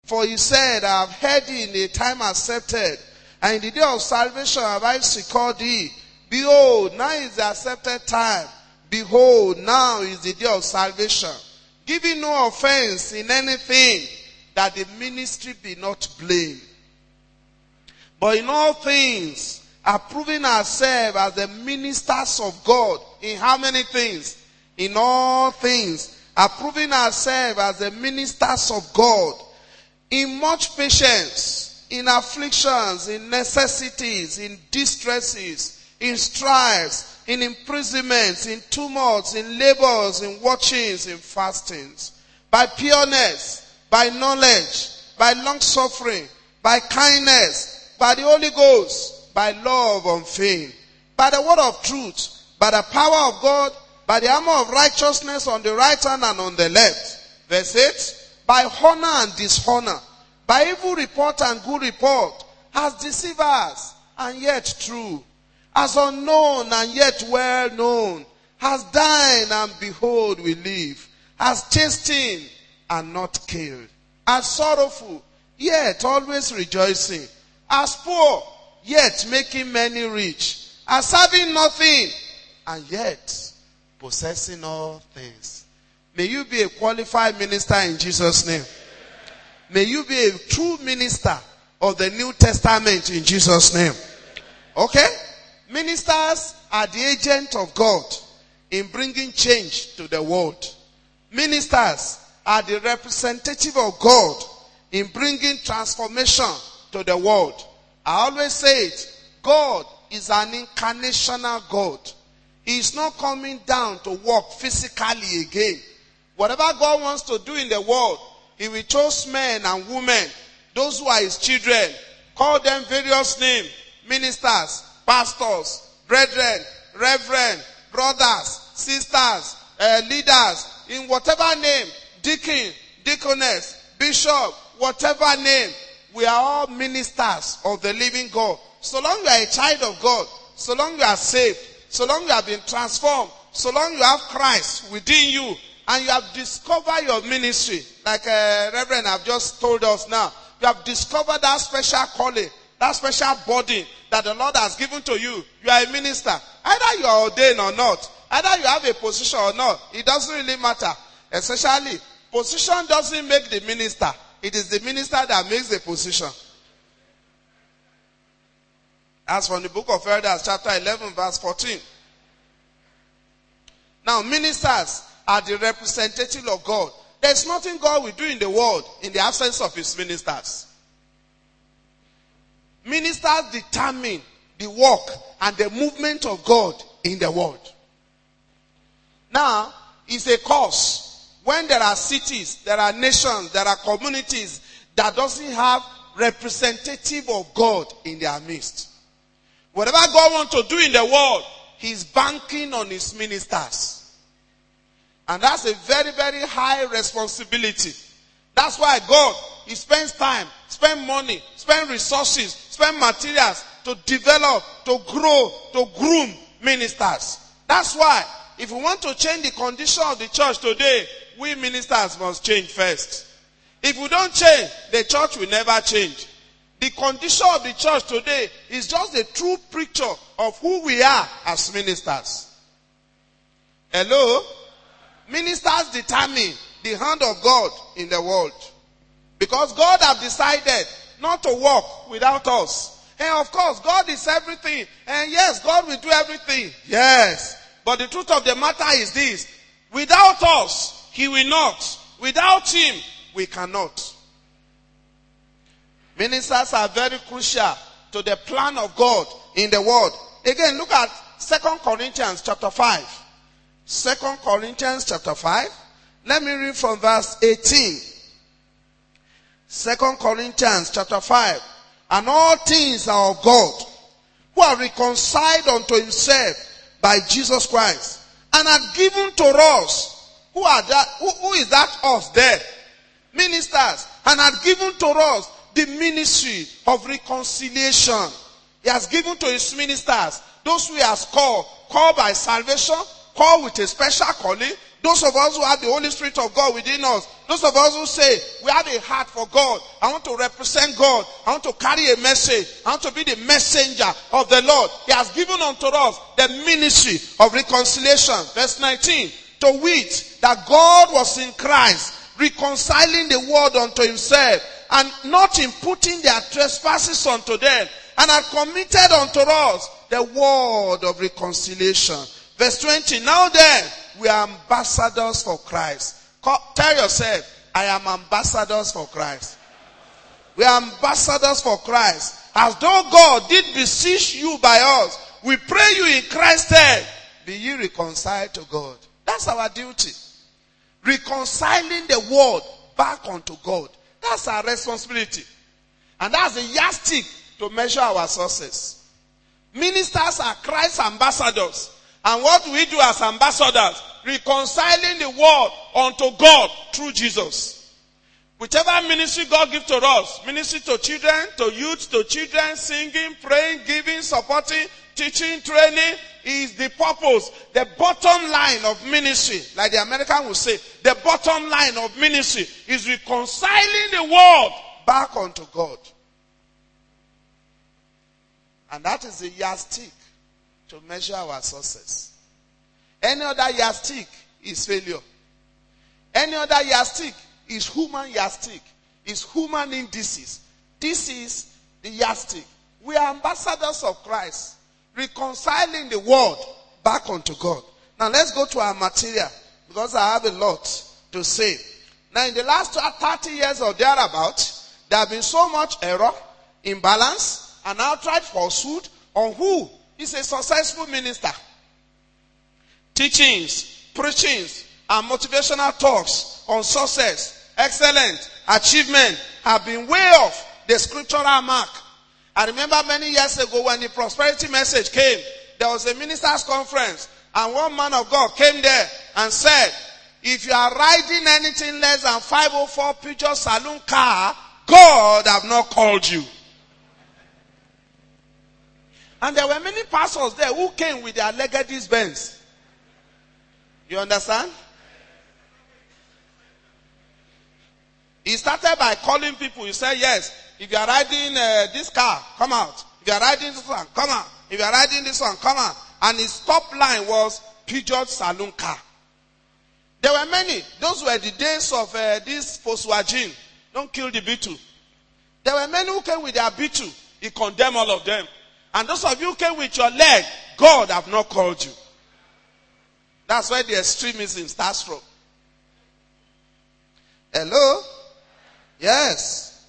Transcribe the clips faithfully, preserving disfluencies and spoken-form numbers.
For he said, I have heard thee in a time accepted, and in the day of salvation have I secured thee. Behold, now is the accepted time. Behold, now is the day of salvation. Giving no offense in anything, that the ministry be not blamed. But in all things, approving ourselves as the ministers of God. In how many things? In all things. Approving ourselves as the ministers of God. In much patience, in afflictions, in necessities, in distresses, in strifes, in imprisonments, in tumults, in labors, in watchings, in fastings. By pureness, by knowledge, by long suffering, by kindness, by the Holy Ghost, by love unfeigned, by the word of truth, by the power of God, by the armor of righteousness on the right hand and on the left. Verse eight, by honor and dishonor, by evil report and good report, as deceivers and yet true, as unknown and yet well known, as dying and behold we live, as chastened and not killed, as sorrowful, yet always rejoicing, as poor, yet making many rich, as having nothing, and yet possessing all things. May you be a qualified minister in Jesus' name. May you be a true minister of the New Testament in Jesus' name. Okay? Ministers are the agent of God in bringing change to the world. Ministers are the representative of God in bringing transformation to the world. I always say it. God is an incarnational God. He is not coming down to work physically again. Whatever God wants to do in the world, he will choose men and women, those who are his children, call them various names, ministers, pastors, brethren, reverend, brothers, sisters, uh, leaders, in whatever name, deacon, deaconess, bishop, whatever name, we are all ministers of the living God. So long you are a child of God, so long you are saved, so long you have been transformed, so long you have Christ within you, and you have discovered your ministry, like uh, Reverend have just told us now, you have discovered that special calling, that special body that the Lord has given to you. You are a minister. Either you are ordained or not, either you have a position or not, it doesn't really matter. Especially, position doesn't make the minister. It is the minister that makes the position. As from the book of Elders, chapter eleven, verse fourteen. Now, ministers are the representative of God. There's nothing God will do in the world in the absence of his ministers. Ministers determine the work and the movement of God in the world. Now, it's a cause when there are cities, there are nations, there are communities that doesn't have representative of God in their midst. Whatever God wants to do in the world, he's banking on his ministers. And that's a very, very high responsibility. That's why God, he spends time, spend money, spend resources, spend materials to develop, to grow, to groom ministers. That's why, if we want to change the condition of the church today, we ministers must change first. If we don't change, the church will never change. The condition of the church today is just a true picture of who we are as ministers. Hello? Ministers determine the hand of God in the world. Because God has decided not to work without us. And of course, God is everything. And yes, God will do everything. Yes. But the truth of the matter is this. Without us, he will not. Without him, we cannot. Ministers are very crucial to the plan of God in the world. Again, look at Second Corinthians chapter five. Second Corinthians chapter five. Let me read from verse eighteen. Second Corinthians chapter five. And all things are of God, who are reconciled unto himself by Jesus Christ, and are given to us. Who are that? Who, who is that us there? Ministers. And are given to us the ministry of reconciliation. He has given to his ministers, those who he has called, called by salvation, called with a special calling, Those of us who have the Holy Spirit of God within us, those of us who say, we have a heart for God. I want to represent God. I want to carry a message. I want to be the messenger of the Lord. He has given unto us the ministry of reconciliation. Verse nineteen. To wit, that God was in Christ, reconciling the world unto himself, and not imputing their trespasses unto them, and had committed unto us the word of reconciliation. Verse twenty. Now then, we are ambassadors for Christ. Call, tell yourself, I am ambassadors for Christ. We are ambassadors for Christ. As though God did beseech you by us, we pray you in Christ's stead, be ye reconciled to God. That's our duty. Reconciling the world back unto God. That's our responsibility. And that's the yardstick to measure our success. Ministers are Christ's ambassadors. And what do we do as ambassadors? Reconciling the world unto God through Jesus. Whichever ministry God gives to us, ministry to children, to youth, to children, singing, praying, giving, supporting, teaching, training, is the purpose, the bottom line of ministry. Like the American will say, the bottom line of ministry is reconciling the world back unto God. And that is the yardstick to measure our success. Any other yardstick is failure. Any other yardstick is human yardstick, is human indices. This is the yardstick. We are ambassadors of Christ, reconciling the world back unto God. Now let's go to our material, because I have a lot to say. Now in the last thirty years or thereabout, there have been so much error, imbalance, and outright falsehood on who is a successful minister. Teachings, preachings, and motivational talks on success, excellence, achievement have been way off the scriptural mark. I remember many years ago when the prosperity message came, there was a ministers' conference, and one man of God came there and said, if you are riding anything less than five oh four Peugeot saloon car, God have not called you. And there were many pastors there who came with their Legacy Benz. You understand? He started by calling people. He said, yes, if you are riding uh, this car, come out. If you are riding this one, come out. If you are riding this one, come out. And his top line was Peugeot saloon car. There were many. Those were the days of uh, this Volkswagen. Don't kill the Beetle. There were many who came with their Beetle. He condemned all of them. And those of you who came with your leg, God have not called you. That's where the extremism starts from. Hello? Yes.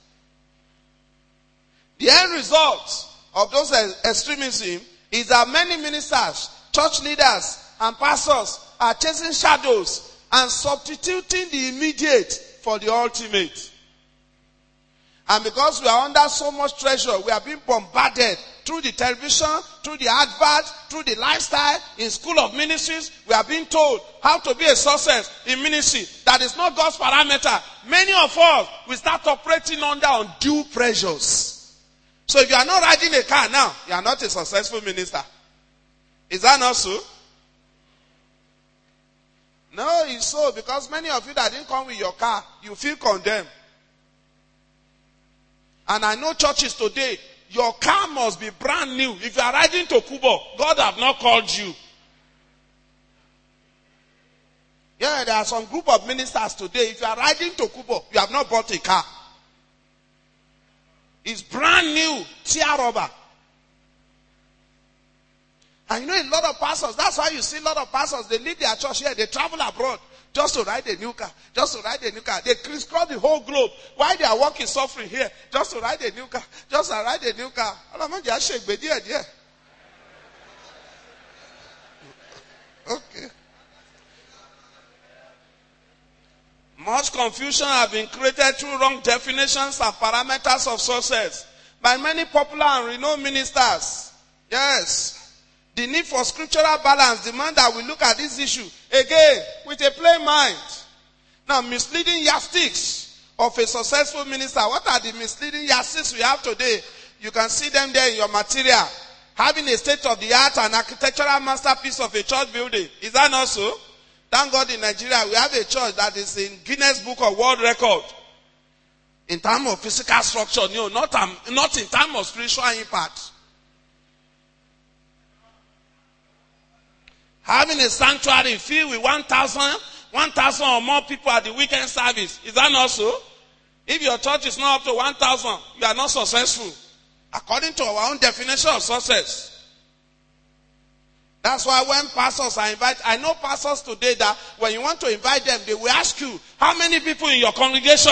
The end result of those extremism is that many ministers, church leaders, and pastors are chasing shadows and substituting the immediate for the ultimate. And because we are under so much pressure, we are being bombarded through the television, through the advert, through the lifestyle, in school of ministries. We are being told how to be a success in ministry. That is not God's parameter. Many of us, we start operating under undue pressures. So if you are not riding a car now, you are not a successful minister. Is that not so? No, it's so, because many of you that didn't come with your car, you feel condemned. And I know churches today, your car must be brand new. If you are riding to Kubo, God have not called you. Yeah, there are some group of ministers today. If you are riding to Kubo, you have not bought a car. It's brand new, tear rubber. And you know a lot of pastors, that's why you see a lot of pastors, they leave their church here, they travel abroad just to ride a new car, just to ride a new car. They crisscross the whole globe. Why they are working suffering here? Just to ride a new car, just to ride a new car. Okay. Much confusion has been created through wrong definitions and parameters of success by many popular and renowned ministers. Yes. The need for scriptural balance demands that we look at this issue again with a plain mind. Now, misleading yardsticks of a successful minister. What are the misleading yardsticks we have today? You can see them there in your material. Having a state-of-the-art and architectural masterpiece of a church building. Is that not so? Thank God in Nigeria we have a church that is in Guinness Book of World Record. In terms of physical structure, no, not, um, not in terms of spiritual impact. Having a sanctuary filled with one thousand, one thousand or more people at the weekend service. Is that not so? If your church is not up to one thousand, you are not successful. According to our own definition of success. That's why when pastors are invited, I know pastors today that when you want to invite them, they will ask you, how many people in your congregation?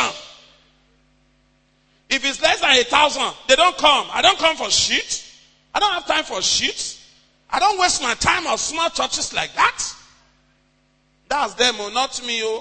If it's less than a thousand, they don't come. I don't come for shit. I don't have time for shit. I don't waste my time on small churches like that. That's them, oh, not me, oh.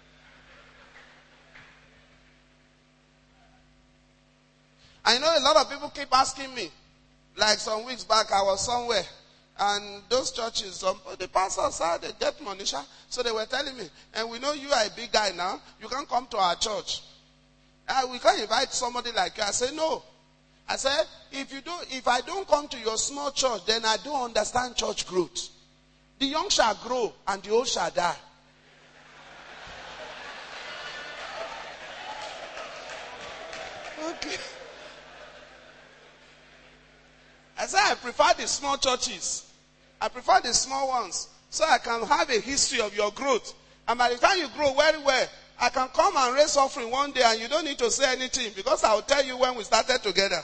I know a lot of people keep asking me. Like some weeks back, I was somewhere. And those churches, some, the pastors said they get money. So they were telling me, and we know you are a big guy now. You can't come to our church. And we can't invite somebody like you. I said, no. I said, if you do, if I don't come to your small church, then I don't understand church growth. The young shall grow and the old shall die. Okay. I said, I prefer the small churches. I prefer the small ones. So I can have a history of your growth. And by the time you grow very well, I can come and raise offering one day and you don't need to say anything because I will tell you when we started together.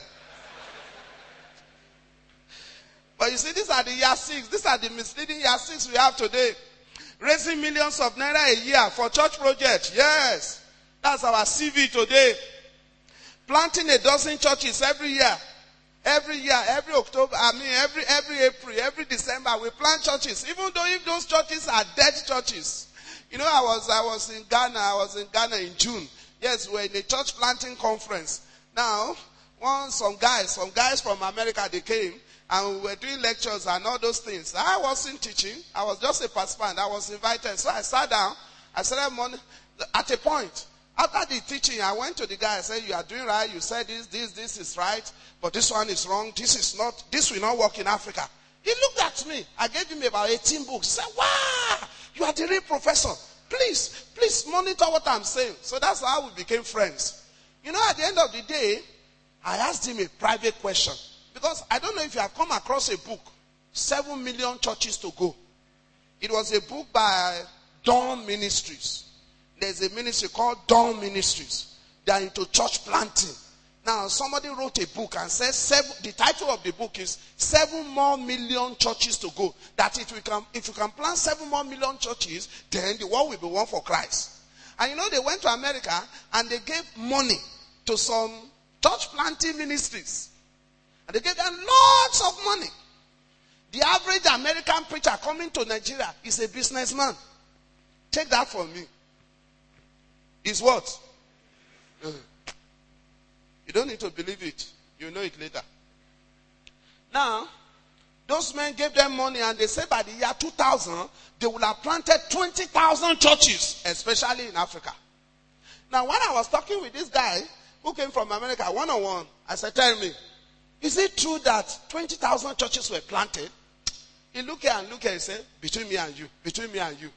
But you see, these are the year six. These are the misleading year six we have today. Raising millions of naira a year for church projects. Yes. That's our C V today. Planting a dozen churches every year. Every year, every October, I mean every every April, every December, we plant churches. Even though if those churches are dead churches. You know, I was I was in Ghana, I was in Ghana in June. Yes, we're in a church planting conference. Now, one some guys, some guys from America, they came. And we were doing lectures and all those things. I wasn't teaching. I was just a participant. I was invited. So I sat down. I started morning. At a point, after the teaching, I went to the guy. I said, you are doing right. You said this, this, this is right. But this one is wrong. This is not, this will not work in Africa. He looked at me. I gave him about eighteen books. He said, wow, you are the real professor. Please, please monitor what I'm saying. So that's how we became friends. You know, at the end of the day, I asked him a private question. Because I don't know if you have come across a book, Seven Million Churches to Go. It was a book by Dawn Ministries. There's a ministry called Dawn Ministries. They are into church planting. Now, somebody wrote a book and says, seven, the title of the book is Seven More Million Churches to Go. That if we can, if you can plant seven more million churches, then the world will be one for Christ. And you know, they went to America and they gave money to some church planting ministries. And they gave them lots of money. The average American preacher coming to Nigeria is a businessman. Take that from me. Is what? Uh, you don't need to believe it. You know it later. Now, those men gave them money and they said by the year two thousand, they would have planted twenty thousand churches, especially in Africa. Now, when I was talking with this guy who came from America one-on-one, I said, tell me, is it true that twenty thousand churches were planted? He looked here and looked here and said, between me and you, between me and you.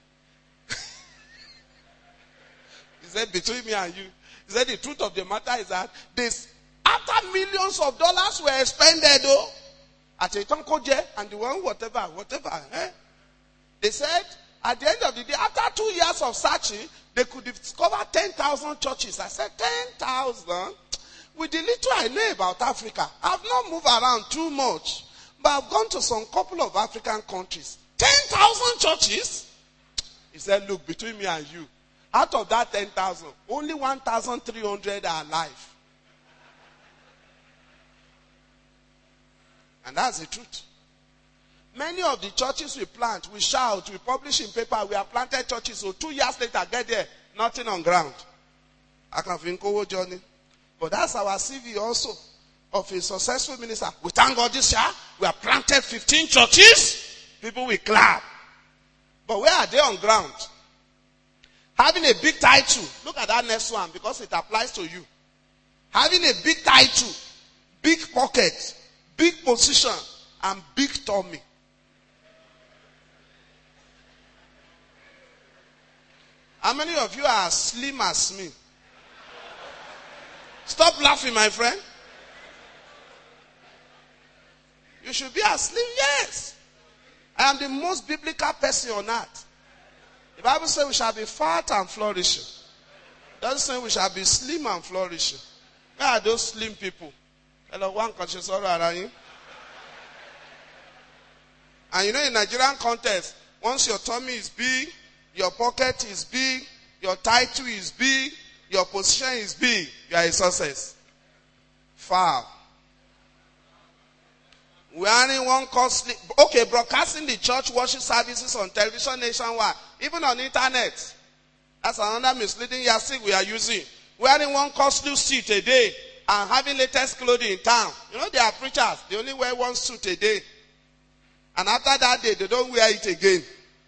He said, between me and you. He said, the truth of the matter is that this, after millions of dollars were expended, though, at a Tonkoje and the one, whatever, whatever, eh? They said, at the end of the day, after two years of searching, they could discover ten thousand churches. I said, ten thousand? With the little I know about Africa, I've not moved around too much, but I've gone to some couple of African countries. ten thousand churches? He said, look, between me and you, out of that ten thousand, only one thousand three hundred are alive. And that's the truth. Many of the churches we plant, we shout, we publish in paper, we have planted churches, so two years later, get there, nothing on ground. I can think over journey. But that's our C V also of a successful minister. We thank God this year, we have planted fifteen churches, people will clap. But where are they on ground? Having a big title, look at that next one because it applies to you. Having a big title, big pocket, big position, and big tummy. How many of you are as slim as me? Stop laughing, my friend. You should be as slim, yes. I am the most biblical person on earth. The Bible says we shall be fat and flourishing. It doesn't say we shall be slim and flourishing. Where are those slim people? Hello, one conscious around you. And you know, in Nigerian context, once your tummy is big, your pocket is big, your title is big, your position is big, you are a success. Foul. Wearing one costly, okay, broadcasting the church worship services on television nationwide, even on internet. That's another misleading yardstick we are using. Wearing one costly suit a day and having latest clothing in town. You know, they are preachers. They only wear one suit a day. And after that day, they don't wear it again.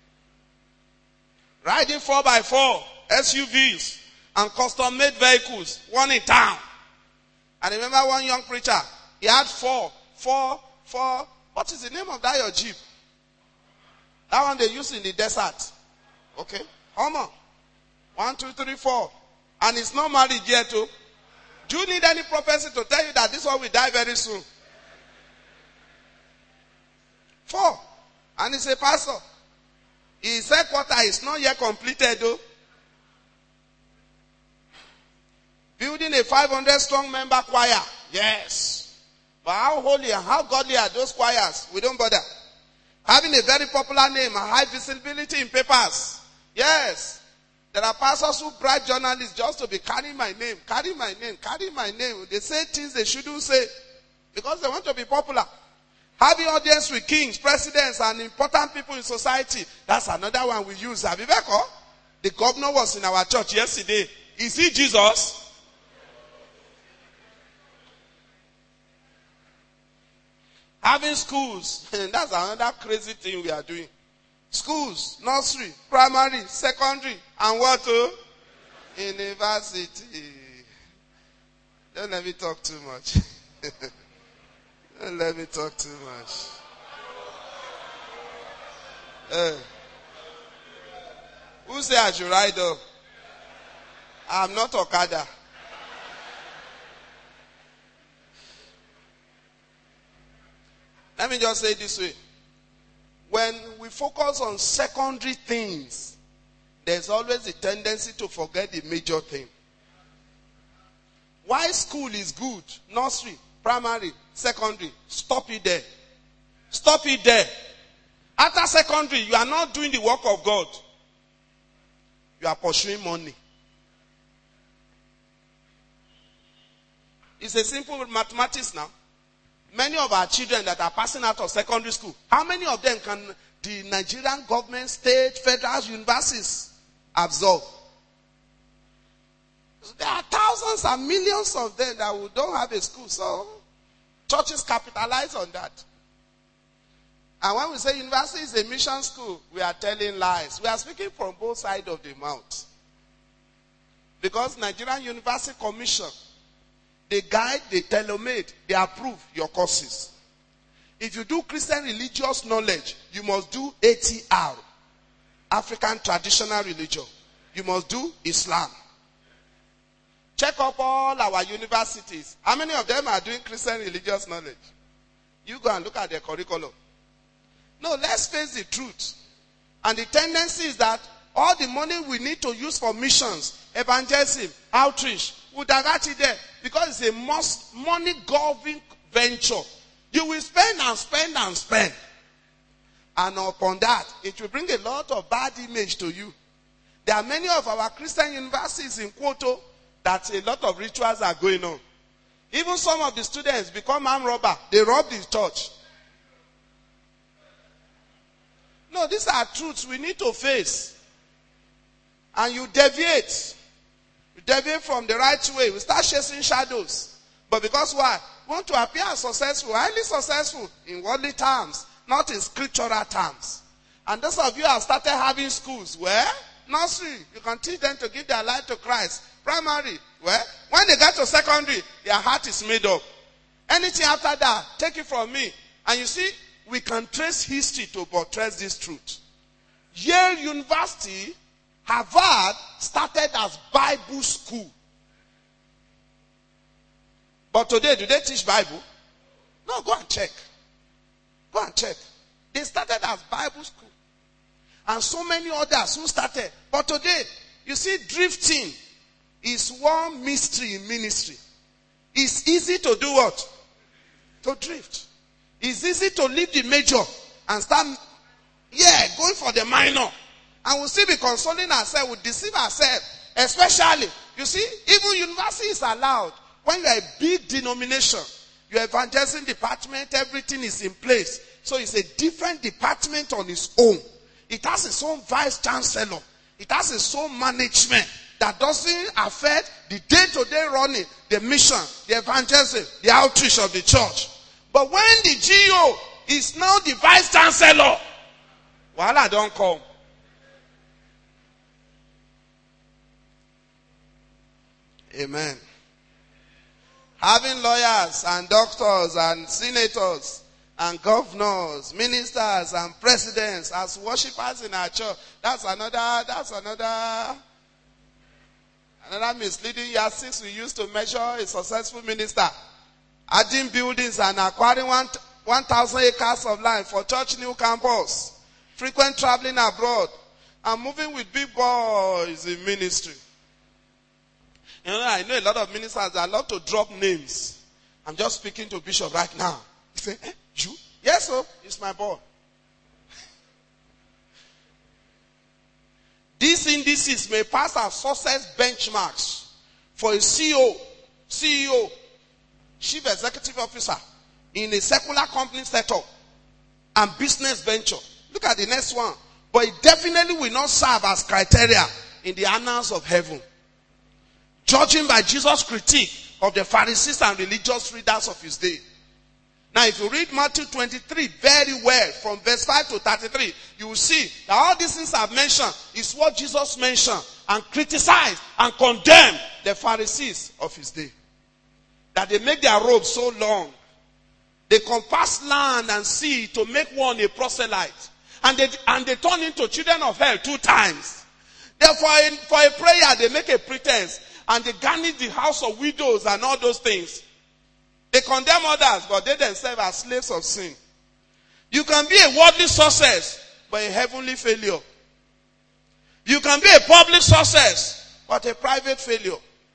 Riding four by four, S U Vs, and custom-made vehicles, one in town. I remember one young preacher, he had four, four, four, what is the name of that your Jeep? That one they use in the desert. Okay, Hummer. One, two, three, four. And it's not married yet too. Do you need any prophecy to tell you that this one will die very soon? Four. And he's a pastor. His headquarters is not yet completed though. Building a five hundred strong member choir. Yes. But how holy and how godly are those choirs? We don't bother. Having a very popular name and high visibility in papers. Yes. There are pastors who bribe journalists just to be carrying my name, carry my name, carry my name. They say things they shouldn't say because they want to be popular. Having audience with kings, presidents, and important people in society. That's another one we use. Abibeko, the governor was in our church yesterday. Is he Jesus? Having schools. That's another crazy thing we are doing. Schools, nursery, primary, secondary, and what to? University. Don't let me talk too much. Don't let me talk too much. Uh, who say I should ride up? I'm not Okada. Let me just say it this way. When we focus on secondary things, there's always a tendency to forget the major thing. Why school is good, nursery, primary, secondary, stop it there. Stop it there. After secondary, you are not doing the work of God. You are pursuing money. It's a simple mathematics now. Many of our children that are passing out of secondary school, how many of them can the Nigerian government, state, federal universities absorb? So there are thousands and millions of them that don't have a school. So churches capitalize on that. And when we say university is a mission school, we are telling lies. We are speaking from both sides of the mouth. Because Nigerian University Commission, they guide, they tailor-made, they approve your courses. If you do Christian religious knowledge, you must do A T R, African Traditional Religion. You must do Islam. Check up all our universities. How many of them are doing Christian religious knowledge? You go and look at their curriculum. No, let's face the truth. And the tendency is that all the money we need to use for missions, evangelism, outreach, would divert it there. Because it's a must money-governed venture. You will spend and spend and spend. And upon that, it will bring a lot of bad image to you. There are many of our Christian universities in Kwoto that a lot of rituals are going on. Even some of the students become armed robber. They rob the church. No, these are truths we need to face. And you deviate. You deviate from the right way. We start chasing shadows. But because why? We want to appear successful, highly successful in worldly terms, not in scriptural terms. And those of you have started having schools where nursery, you can teach them to give their life to Christ. Primary, where when they get to secondary, their heart is made up. Anything after that, take it from me. And you see, we can trace history to buttress this truth. Yale University Harvard started as Bible school. But today, do they teach Bible? No, go and check. Go and check. They started as Bible school. And so many others who started. But today, you see, drifting is one mystery in ministry. It's easy to do what? To drift. It's easy to leave the major and start, yeah, going for the minor. And we'll still be consoling ourselves, we'll deceive ourselves. Especially, you see, even university is allowed. When you are a big denomination, your evangelism department, everything is in place. So it's a different department on its own. It has its own vice chancellor. It has its own management that doesn't affect the day-to-day running, the mission, the evangelism, the outreach of the church. But when the G O is now the vice chancellor, wahala don't come. Amen. Having lawyers and doctors and senators and governors, ministers and presidents as worshippers in our church, that's another, that's another, another misleading yardstick we used to measure a successful minister. Adding buildings and acquiring one, one thousand acres of land for church new campus. Frequent traveling abroad. And moving with big boys in ministry. You know, I know a lot of ministers that love to drop names. I'm just speaking to Bishop right now. He said, eh, you? Yes, sir. It's my boy. These indices may pass as success benchmarks for a C E O, C E O, Chief Executive Officer in a secular company setup and business venture. Look at the next one. But it definitely will not serve as criteria in the annals of heaven. Judging by Jesus' critique of the Pharisees and religious leaders of his day. Now if you read Matthew twenty-three very well, from verse five to thirty-three, you will see that all these things I've mentioned is what Jesus mentioned and criticized and condemned the Pharisees of his day. That they make their robes so long. They compass land and sea to make one a proselyte. And they, and they turn into children of hell two times. Therefore, in, for a prayer, they make a pretense. And they garnish the house of widows and all those things. They condemn others, but they themselves are slaves of sin. You can be a worldly success, but a heavenly failure. You can be a public success, but a private failure.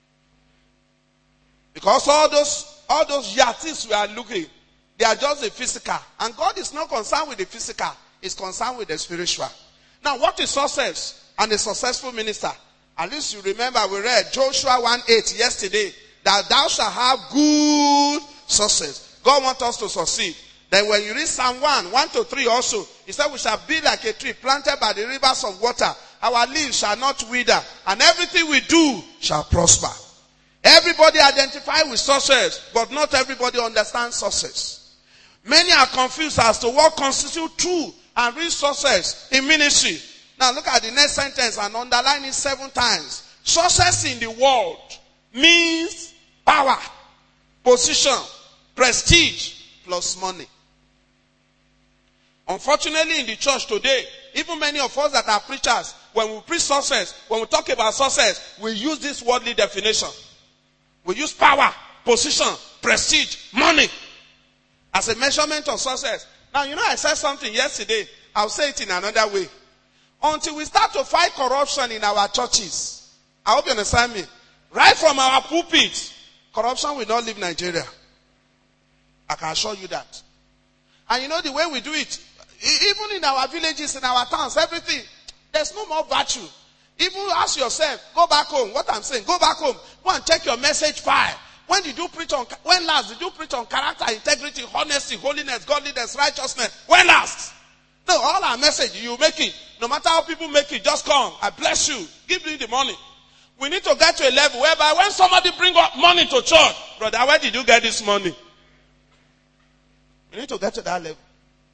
Because all those, all those yardsticks we are looking, they are just the physical. And God is not concerned with the physical. He's concerned with the spiritual. Now, what is success and a successful minister? At least you remember we read Joshua one eight yesterday. That thou shalt have good success. God wants us to succeed. Then when you read Psalm one, one to three also, he said we shall be like a tree planted by the rivers of water. Our leaves shall not wither. And everything we do shall prosper. Everybody identify with success, but not everybody understands success. Many are confused as to what constitutes true and real success in ministry. Now look at the next sentence and underline it seven times. Success in the world means power, position, prestige, plus money. Unfortunately in the church today, even many of us that are preachers, when we preach success, when we talk about success, we use this worldly definition. We use power, position, prestige, money as a measurement of success. Now, you know, I said something yesterday. I'll say it in another way. Until we start to fight corruption in our churches, I hope you understand me. Right from our pulpit, corruption will not leave Nigeria. I can assure you that. And you know the way we do it, even in our villages, in our towns, everything, there's no more virtue. Even ask yourself, go back home. What I'm saying, go back home. Go and check your message file. When did you preach on, when last did you preach on character, integrity, honesty, holiness, godliness, righteousness? When last? No, all our message, you make it. No matter how people make it, just come. I bless you. Give me the money. We need to get to a level whereby when somebody bring up money to church, brother, where did you get this money? We need to get to that level.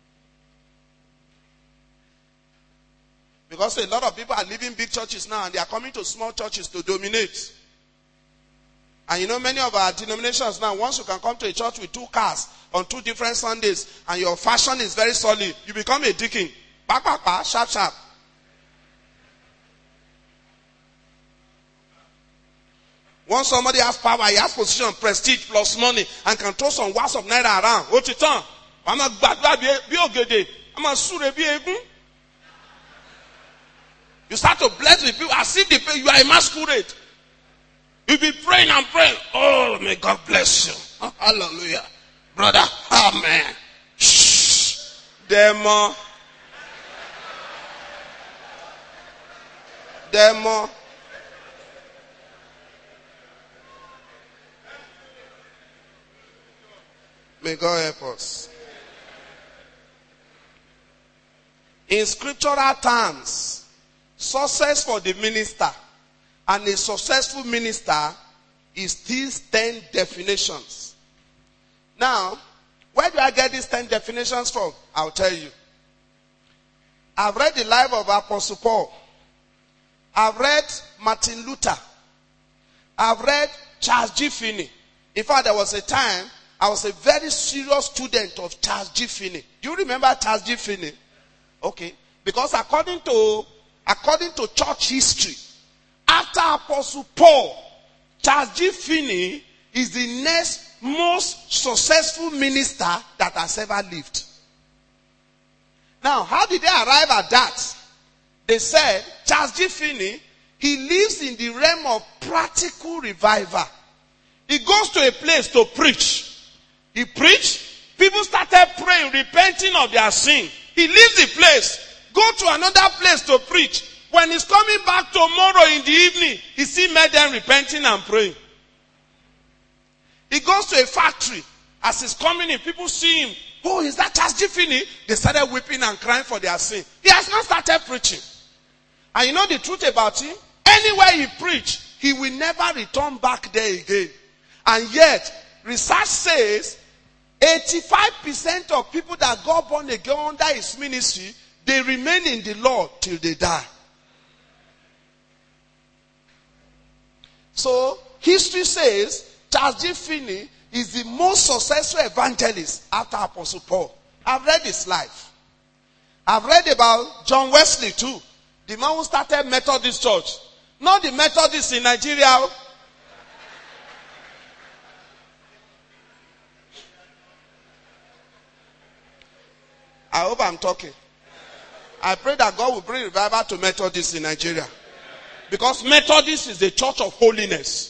Because a lot of people are leaving big churches now and they are coming to small churches to dominate. And you know many of our denominations now, once you can come to a church with two cars on two different Sundays and your fashion is very solid, you become a deacon. Back, back, back, sharp, sharp. Once somebody has power, he has position, prestige plus money, and can throw some watts of naira around. What's it on? I'm a bad be ogede. I'm a sure be egun. You start to bless the people as if they, you are a masquerade. You be praying and praying. Oh, may God bless you. Oh, hallelujah. Brother, amen. Shh. Demo. Demo. May God help us. In scriptural terms, success for the minister and a successful minister is these ten definitions. Now, where do I get these ten definitions from? I'll tell you. I've read the life of Apostle Paul. I've read Martin Luther. I've read Charles G. Finney. In fact, there was a time I was a very serious student of Charles G. Finney. Do you remember Charles G. Finney? Okay. Because according to according to church history, after Apostle Paul, Charles G. Finney is the next most successful minister that has ever lived. Now, how did they arrive at that? They said, Charles G. Finney, he lives in the realm of practical revival. He goes to a place to preach. He preached, people started praying, repenting of their sin. He leaves the place, go to another place to preach. When he's coming back tomorrow in the evening, he still met them repenting and praying. He goes to a factory. As he's coming in, people see him. Oh, is that Charles G. Finney? They started weeping and crying for their sin. He has not started preaching. And you know the truth about him? Anywhere he preached, he will never return back there again. And yet, research says, eighty-five percent of people that got born again under his ministry, they remain in the Lord till they die. So, history says, Charles G. Finney is the most successful evangelist after Apostle Paul. I've read his life. I've read about John Wesley too. The man who started Methodist Church. Not the Methodists in Nigeria. I hope I'm talking. I pray that God will bring revival to Methodists in Nigeria. Because Methodist is the church of holiness.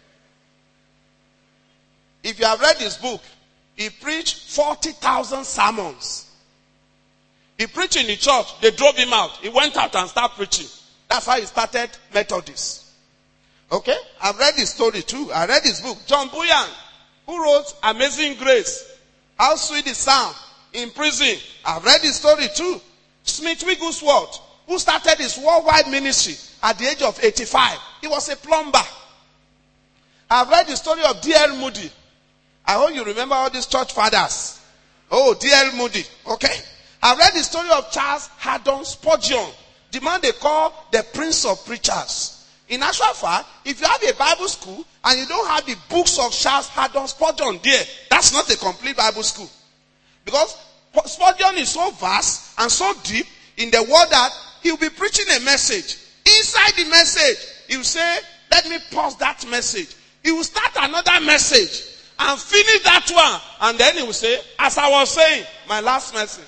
If you have read his book, he preached forty thousand sermons. He preached in the church. They drove him out. He went out and started preaching. That's how he started Methodist. Okay? I've read his story too. I read his book. John Bunyan, who wrote Amazing Grace. How sweet the sound in prison. I've read his story too. Smith Wigglesworth, who started his worldwide ministry at the age of eighty-five. He was a plumber. I've read the story of D L Moody. I hope you remember all these church fathers. Oh, D L Moody. Okay. I've read the story of Charles Haddon Spurgeon, the man they call the Prince of Preachers. In actual fact, if you have a Bible school and you don't have the books of Charles Haddon Spurgeon there, that's not a complete Bible school. Because Spurgeon is so vast and so deep in the word that he will be preaching a message. Inside the message, he will say, let me pause that message. He will start another message and finish that one. And then he will say, as I was saying, my last message.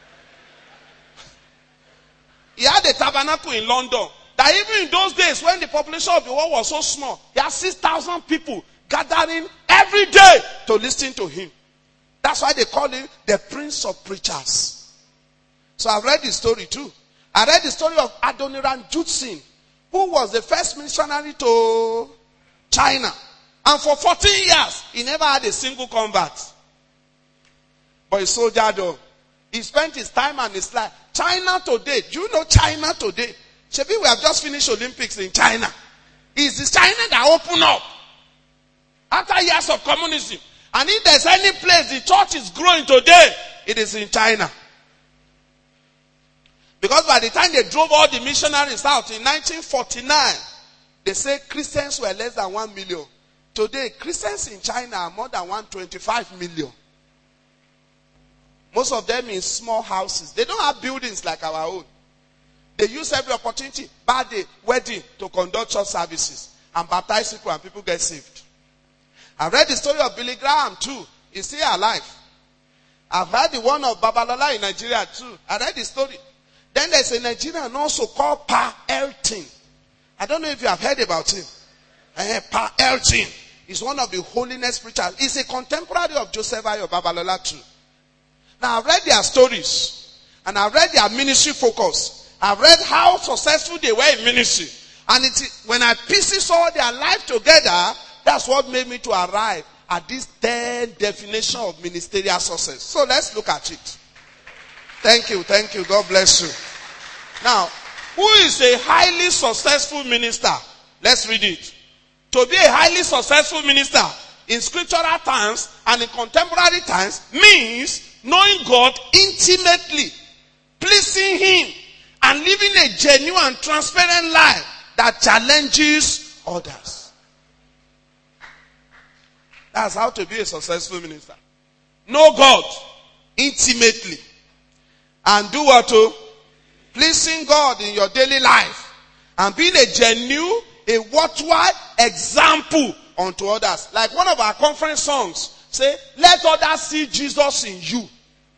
He had a tabernacle in London. That even in those days when the population of the world was so small, he had six thousand people gathering every day to listen to him. That's why they call him the Prince of Preachers. So I've read his story too. I read the story of Adoniram Judson, who was the first missionary to China. And for fourteen years, he never had a single convert. But he soldiered on. He spent his time and his life. China today, do you know China today? Shebi, we have just finished Olympics in China. It's the China that opened up after years of communism. And if there's any place the church is growing today, it is in China. Because by the time they drove all the missionaries out in nineteen forty-nine, they say Christians were less than one million. Today, Christians in China are more than one hundred twenty-five million. Most of them in small houses. They don't have buildings like our own. They use every opportunity, birthday, wedding, to conduct church services. and baptize people and people get saved. I've read the story of Billy Graham too. He's still alive. I've heard the one of Babalola in Nigeria too. I read the story. Then there's a Nigerian also called Pa Elton. I don't know if you have heard about him. Uh, Pa Elton is one of the holiness preachers. He's a contemporary of Joseph Ayo Babalola too. Now I've read their stories. And I've read their ministry focus. I've read how successful they were in ministry. And it, when I pieces all their life together, that's what made me to arrive at this third definition of ministerial success. So let's look at it. Thank you, thank you. God bless you. Now, who is a highly successful minister? Let's read it. To be a highly successful minister in scriptural times and in contemporary times means knowing God intimately, pleasing Him, and living a genuine, transparent life that challenges others. That's how to be a successful minister. Know God intimately. And do what to? Pleasing God in your daily life. And being a genuine, a worthwhile example unto others. Like one of our conference songs. Say, let others see Jesus in you.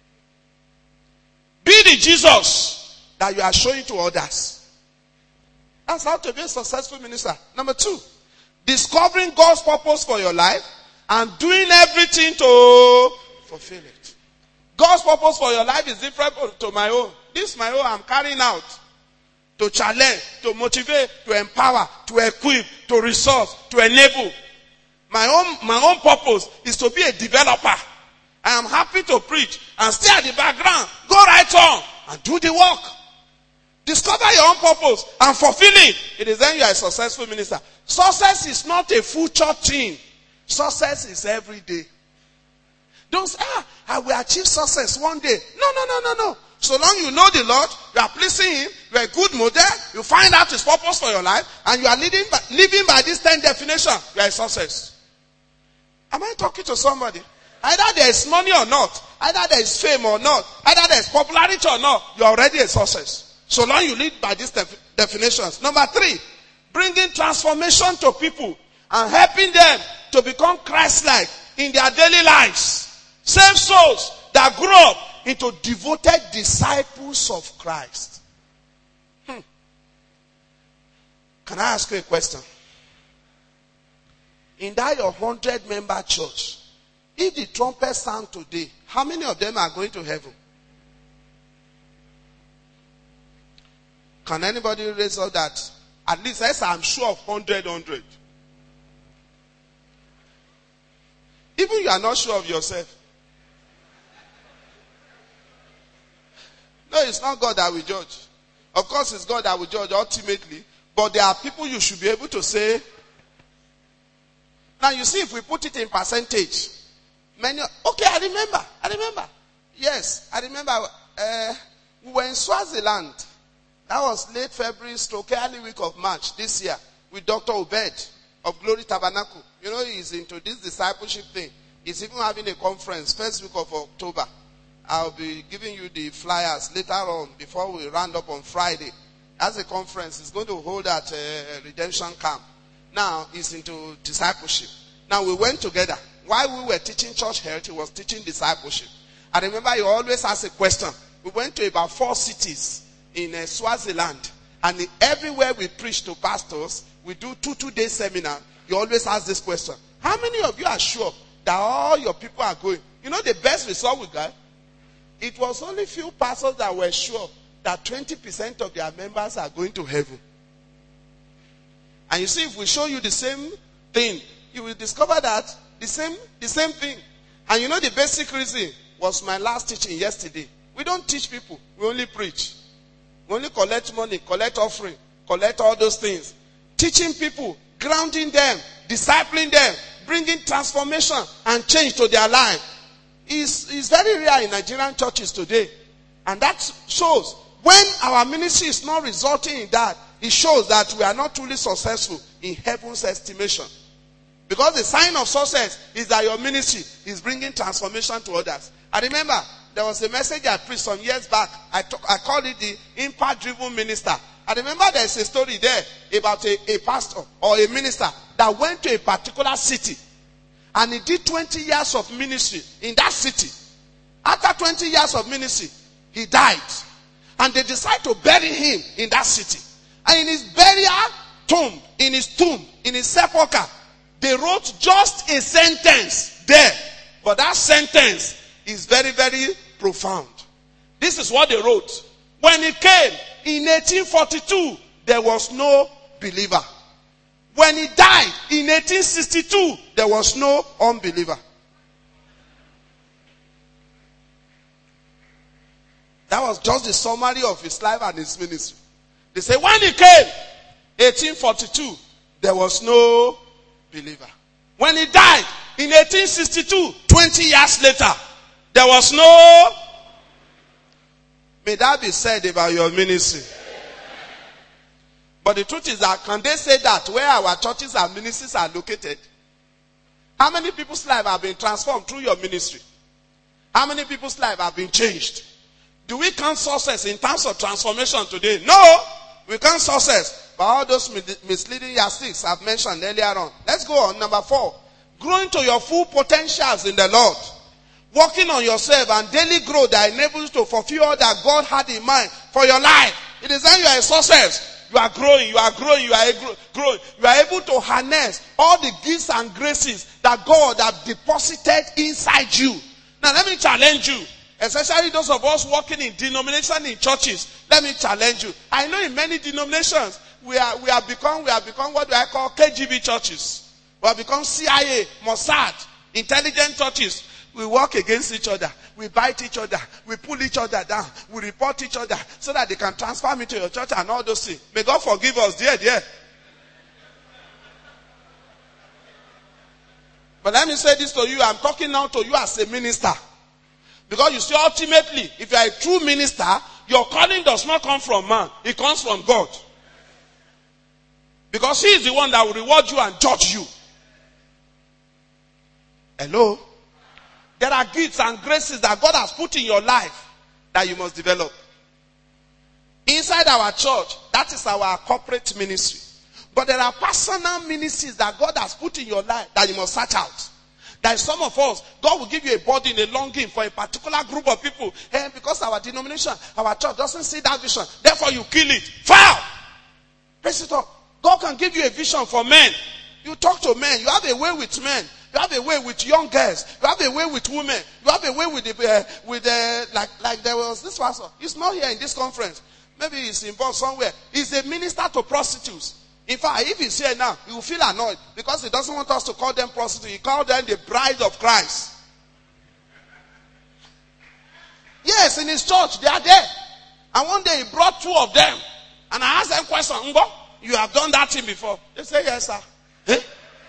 Be the Jesus that you are showing to others. That's how to be a successful minister. Number two, discovering God's purpose for your life and doing everything to fulfill it. God's purpose for your life is different to my own. This my own I'm carrying out. To challenge, to motivate, to empower, to equip, to resource, to enable. My own, my own purpose is to be a developer. I am happy to preach and stay at the background. Go right on and do the work. Discover your own purpose and fulfill it. It is then you are a successful minister. Success is not a future thing. Success is every day. Don't say, ah, I will achieve success one day. No, no, no, no, no. So long you know the Lord, you are pleasing Him, you are a good model, you find out His purpose for your life, and you are living by, living by this ten definition, you are a success. Am I talking to somebody? Either there is money or not, either there is fame or not, either there is popularity or not, you are already a success. So long you live by these def- definitions. Number three, bringing transformation to people and helping them to become Christ-like in their daily lives. Save souls that grow up into devoted disciples of Christ. Hmm. Can I ask you a question? In that your hundred member church, if the trumpet sound today, how many of them are going to heaven? Can anybody raise up that? At least yes, I'm sure of hundred, hundred. Even you are not sure of yourself. No, it's not God that will judge. Of course, it's God that will judge ultimately. But there are people you should be able to say. Now, you see, if we put it in percentage. Many, okay, I remember. I remember. Yes, I remember. Uh, we were in Swaziland. That was late February, stroke early week of March this year. With Doctor Obed of Glory Tabernacle. You know, he's into this discipleship thing. He's even having a conference first week of October. I'll be giving you the flyers later on before we round up on Friday. As a conference, he's going to hold at a redemption camp. Now, he's into discipleship. Now, we went together. While we were teaching church health, he was teaching discipleship. I remember he always asked a question. We went to about four cities in uh, Swaziland. And in, everywhere we preach to pastors, we do two two-day seminar. He always asks this question. How many of you are sure that all your people are going? You know the best result we got? It was only few pastors that were sure that twenty percent of their members are going to heaven. And you see, if we show you the same thing, you will discover that the same, the same thing. And you know the basic reason was my last teaching yesterday. We don't teach people. We only preach. We only collect money, collect offering, collect all those things. Teaching people, grounding them, discipling them, bringing transformation and change to their life. Is is very rare in Nigerian churches today. And that shows when our ministry is not resulting in that, it shows that we are not truly successful in heaven's estimation. Because the sign of success is that your ministry is bringing transformation to others. I remember there was a message I preached some years back. I, talk, I called it the impact-driven minister. I remember there's a story there about a, a pastor or a minister that went to a particular city. And he did twenty years of ministry in that city. After twenty years of ministry, he died. And they decided to bury him in that city. And in his burial tomb, in his tomb, in his sepulcher, they wrote just a sentence there. But that sentence is very, very profound. This is what they wrote. When he came in eighteen forty-two, there was no believer. When he died in eighteen sixty-two, there was no unbeliever. That was just the summary of his life and his ministry. They say when he came, eighteen forty-two, there was no believer. When he died in eighteen sixty-two, twenty years later, there was no. May that be said about your ministry. But the truth is that, can they say that where our churches and ministries are located? How many people's lives have been transformed through your ministry? How many people's lives have been changed? Do we count success in terms of transformation today? No! We count success by all those misleading yardsticks I've mentioned earlier on. Let's go on. Number four. Growing to your full potentials in the Lord. Working on yourself and daily growth that enables you to fulfill all that God had in mind for your life. It is when you are a success. You are growing, you are growing, you are growing. You are able to harness all the gifts and graces that God has deposited inside you. Now let me challenge you. Especially those of us working in denomination in churches. Let me challenge you. I know in many denominations, we are, we have become, we have become what do I call K G B churches. We have become C I A, Mossad, intelligent churches. We work against each other. We bite each other. We pull each other down. We report each other so that they can transfer me to your church and all those things. May God forgive us, dear, dear. But let me say this to you. I'm talking now to you as a minister. Because you see, ultimately, if you are a true minister, your calling does not come from man. It comes from God. Because he is the one that will reward you and judge you. Hello? There are gifts and graces that God has put in your life that you must develop. Inside our church, that is our corporate ministry. But there are personal ministries that God has put in your life that you must search out. There is some of us, God will give you a burden, a longing for a particular group of people. And because our denomination, our church doesn't see that vision, therefore you kill it. Foul! Praise it up. God can give you a vision for men. You talk to men. You have a way with men. You have a way with young girls. You have a way with women. You have a way with the, uh, with uh, like like there was this pastor. He's not here in this conference. Maybe he's involved somewhere. He's a minister to prostitutes. In fact, if he's here now, he will feel annoyed because he doesn't want us to call them prostitutes. He called them the bride of Christ. Yes, in his church, they are there. And one day he brought two of them. And I asked them question, Ngo, you have done that thing before? They say, yes, sir. Eh?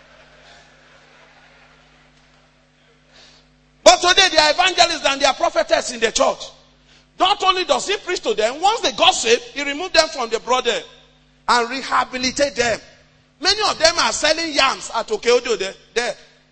But today they are evangelists and they are prophetess in the church. Not only does he preach to them, once they got saved, he removed them from the brother and rehabilitate them. Many of them are selling yams at Okeodo there. there.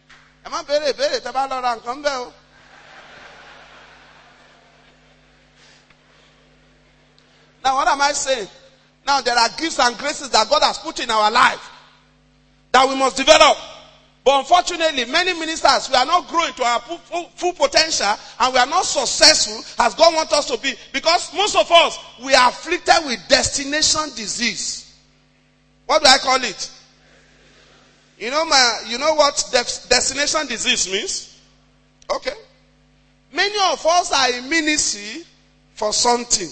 Now what am I saying? Now there are gifts and graces that God has put in our life that we must develop. But unfortunately, many ministers, we are not growing to our full, full, full potential and we are not successful as God wants us to be. Because most of us, we are afflicted with destination disease. What do I call it? You know my, you know what def, destination disease means? Okay. Many of us are in ministry for something.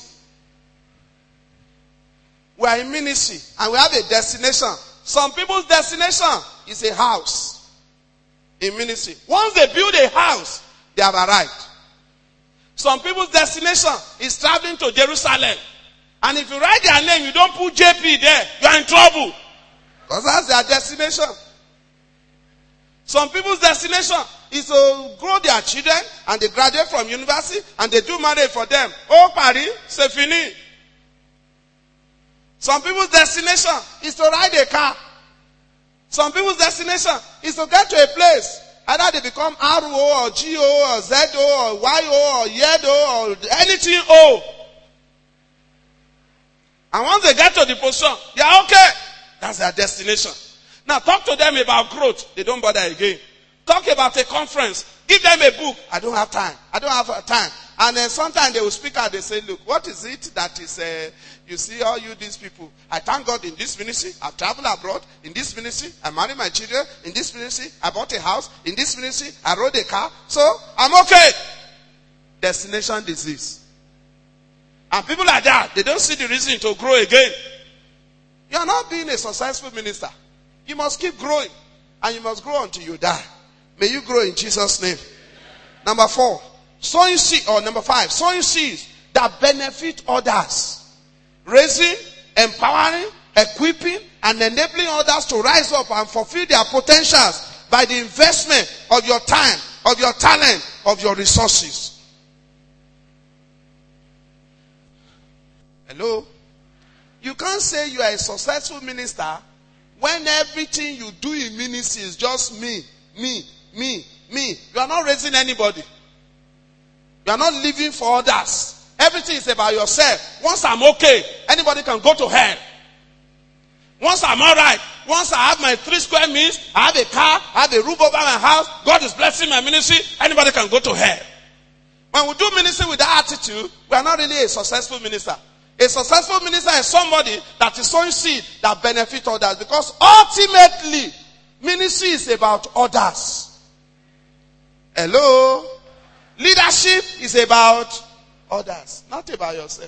We are in ministry and we have a destination. Some people's destination is a house. In ministry. Once they build a house, they have arrived. Some people's destination is traveling to Jerusalem. And if you write their name, you don't put J P there, you are in trouble. Because that's their destination. Some people's destination is to grow their children and they graduate from university and they do marriage for them. Oh, Paris, c'est fini. Some people's destination is to ride a car. Some people's destination is to get to a place. Either they become R O or G O or Z O or Y O or Y E D O or anything O. And once they get to the position, they are okay. That's their destination. Now talk to them about growth. They don't bother again. Talk about a conference. Give them a book. I don't have time. I don't have time. And then sometimes they will speak out. They say, look, what is it that is, uh, you see all you these people. I thank God in this ministry. I've traveled abroad. In this ministry, I married my children. In this ministry, I bought a house. In this ministry, I rode a car. So, I'm okay. Destination disease. And people like that, they don't see the reason to grow again. You are not being a successful minister. You must keep growing. And you must grow until you die. May you grow in Jesus' name. Number four. Sowing seed, or number five. Sowing seeds that benefit others. Raising, empowering, equipping, and enabling others to rise up and fulfill their potentials by the investment of your time, of your talent, of your resources. Hello? You can't say you are a successful minister when everything you do in ministry is just me, me, me, me. You are not raising anybody. You are not living for others. Everything is about yourself. Once I'm okay, anybody can go to hell. Once I'm alright, once I have my three square meals, I have a car, I have a roof over my house, God is blessing my ministry, anybody can go to hell. When we do ministry with that attitude, we are not really a successful minister. A successful minister is somebody that is sowing seed that benefit others. Because ultimately, ministry is about others. Hello? Leadership is about others, not about yourself.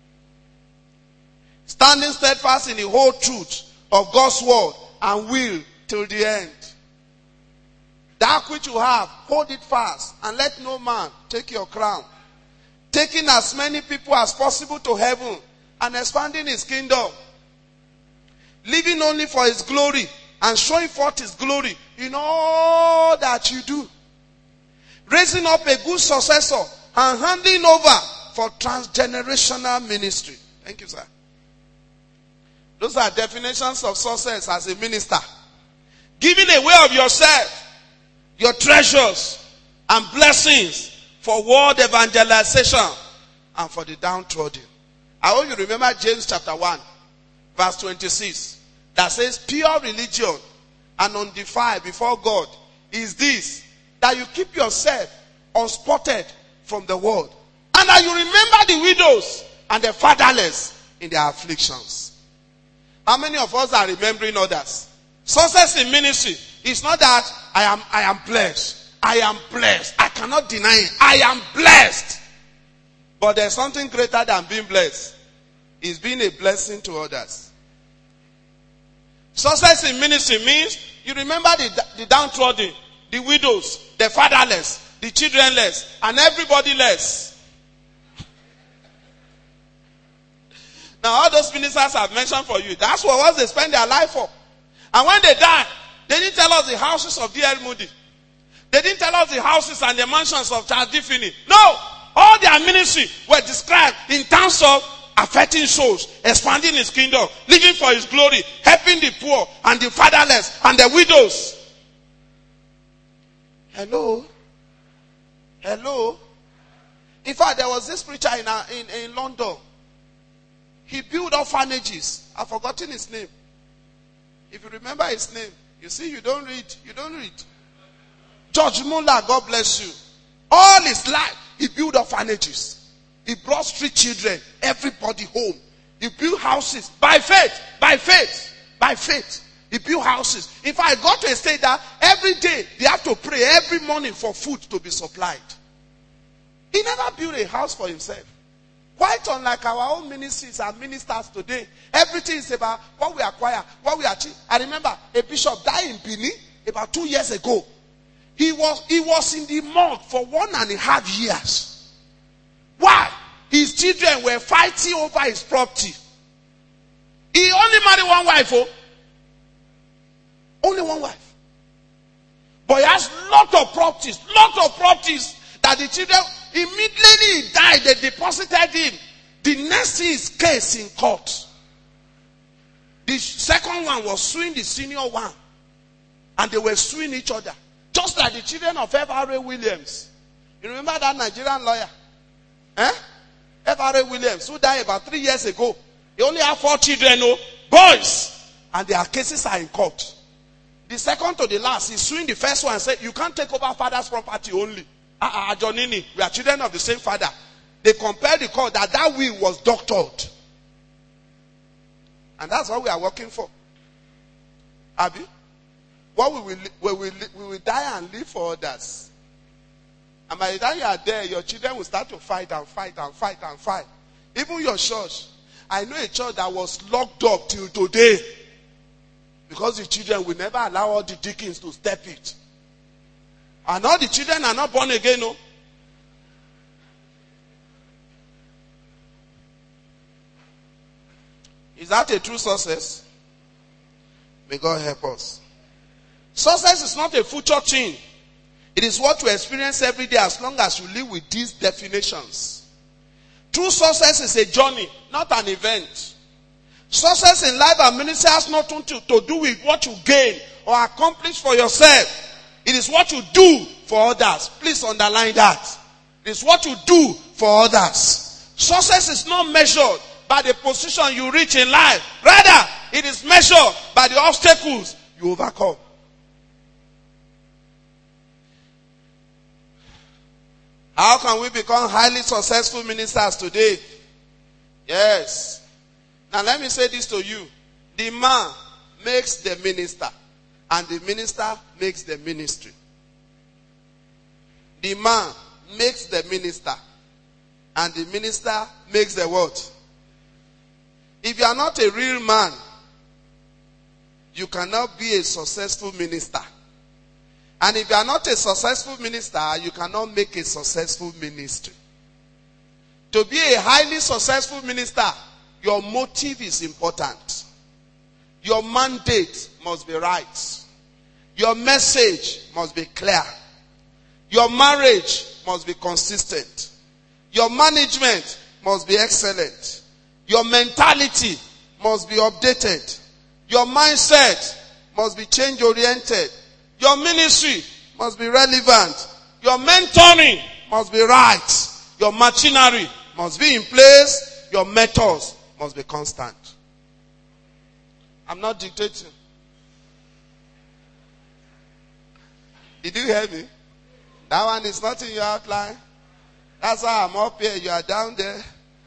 Standing steadfast in the whole truth of God's word and will till the end. That which you have, hold it fast and let no man take your crown. Taking as many people as possible to heaven and expanding his kingdom. Living only for his glory and showing forth his glory in all that you do. Raising up a good successor and handing over for transgenerational ministry. Thank you, sir. Those are definitions of success as a minister. Giving away of yourself, your treasures and blessings for world evangelization and for the downtrodden. I hope you remember James chapter one, verse twenty-six. That says, pure religion and undefiled before God is this, that you keep yourself unspotted from the world. And that you remember the widows and the fatherless in their afflictions. How many of us are remembering others? Success in ministry is not that I am, I am blessed. I am blessed. I cannot deny it. I am blessed. But there's something greater than being blessed. It's being a blessing to others. Success in ministry means you remember the, the downtrodden, the widows, the fatherless, the childrenless, and everybody less. Now all those ministers I've mentioned for you, that's what was they spend their life for. And when they die, they didn't tell us the houses of D L Moody. They didn't tell us the houses and the mansions of Charles D. Finney. No! All their ministry were described in terms of affecting souls, expanding his kingdom, living for his glory, helping the poor and the fatherless and the widows. Hello? Hello? In fact, there was this preacher in, in, in London. He built orphanages. I've forgotten his name. If you remember his name, you see, you don't read. You don't read. George Muller, God bless you. All his life, he built orphanages. He brought street children, everybody home. He built houses by faith, by faith, by faith. He built houses. In fact, I got to a state that every day they have to pray every morning for food to be supplied. He never built a house for himself. Quite unlike our own ministries and ministers today. Everything is about what we acquire, what we achieve. I remember a bishop died in Benin about two years ago. He was, he was in the morgue for one and a half years. Why? His children were fighting over his property. He only married one wife. Oh. Only one wife. But he has lot of properties. Lot of properties that the children, immediately he died, they deposited him. The next thing is case in court. The second one was suing the senior one. And they were suing each other. Just like the children of F R A Williams. You remember that Nigerian lawyer? Eh? F R A Williams, who died about three years ago. He only have four children, no boys. And their cases are in court. The second to the last, he's suing the first one and said, you can't take over father's property only. Ah, uh, Johnini, we are children of the same father. They compare the court that that will was doctored. And that's what we are working for. Abi? What we will, we will, we will die and live for others. And by the time you are there, your children will start to fight and fight and fight and fight. Even your church. I know a church that was locked up till today. Because the children will never allow all the deacons to step it. And all the children are not born again, no. Is that a true success? May God help us. Success is not a future thing. It is what you experience every day as long as you live with these definitions. True success is a journey, not an event. Success in life and ministry has nothing to, to do with what you gain or accomplish for yourself. It is what you do for others. Please underline that. It is what you do for others. Success is not measured by the position you reach in life. Rather, it is measured by the obstacles you overcome. How can we become highly successful ministers today? Yes. Now let me say this to you. The man makes the minister, and the minister makes the ministry. The man makes the minister, and the minister makes the what? If you are not a real man, you cannot be a successful minister. And if you are not a successful minister, you cannot make a successful ministry. To be a highly successful minister, your motive is important. Your mandate must be right. Your message must be clear. Your marriage must be consistent. Your management must be excellent. Your mentality must be updated. Your mindset must be change-oriented. Your ministry must be relevant. Your mentoring must be right. Your machinery must be in place. Your methods must be constant. I'm not dictating. Did you hear me? That one is not in your outline. That's why I'm up here. You are down there.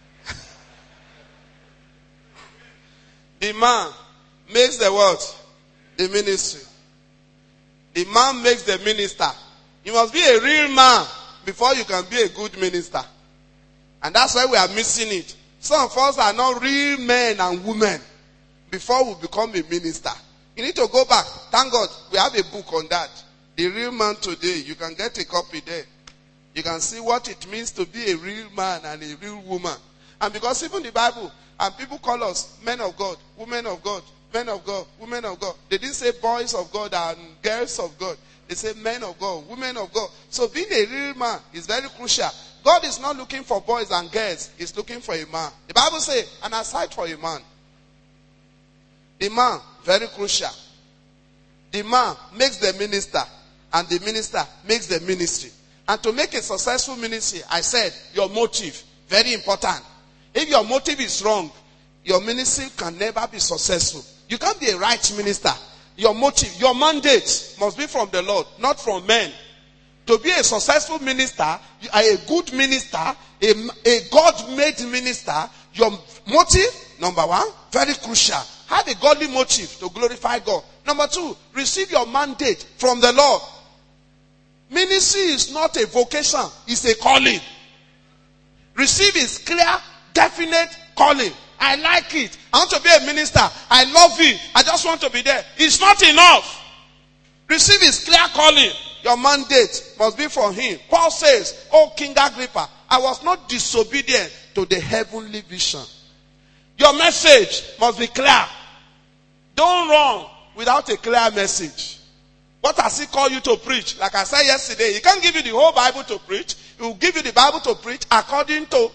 The man makes the what? The ministry. The man makes the minister. You must be a real man before you can be a good minister. And that's why we are missing it. Some of us are not real men and women before we become a minister. You need to go back. Thank God we have a book on that. The Real Man Today. You can get a copy there. You can see what it means to be a real man and a real woman. And because even the Bible, and people call us men of God, women of God, men of God, women of God. They didn't say boys of God and girls of God. They say men of God, women of God. So being a real man is very crucial. God is not looking for boys and girls. He's looking for a man. The Bible says, and aside for a man. The man, very crucial. The man makes the minister, and the minister makes the ministry. And to make a successful ministry, I said, your motive, very important. If your motive is wrong, your ministry can never be successful. You can't be a right minister. Your motive, your mandate must be from the Lord, not from men. To be a successful minister, a good minister, a, a God-made minister, your motive, number one, very crucial. Have a godly motive to glorify God. Number two, receive your mandate from the Lord. Ministry is not a vocation, it's a calling. Receive his clear, definite calling. I like it. I want to be a minister. I love it. I just want to be there. It's not enough. Receive his clear calling. Your mandate must be from him. Paul says, "Oh King Agrippa, I was not disobedient to the heavenly vision." Your message must be clear. Don't run without a clear message. What has he called you to preach? Like I said yesterday, he can't give you the whole Bible to preach. He will give you the Bible to preach according to.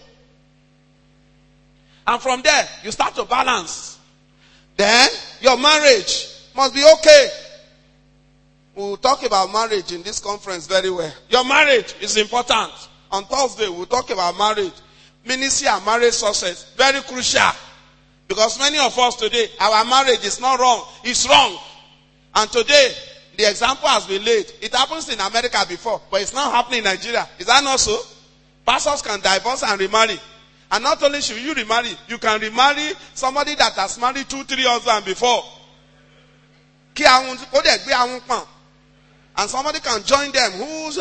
And from there, you start to balance. Then, your marriage must be okay. We'll talk about marriage in this conference very well. Your marriage is important. On Thursday, we'll talk about marriage. Ministry and marriage success, very crucial. Because many of us today, our marriage is not wrong. It's wrong. And today, the example has been laid. It happens in America before, but it's not happening in Nigeria. Is that not so? Pastors can divorce and remarry. And not only should you remarry, you can remarry somebody that has married two, three husbands before. And somebody can join them. Who's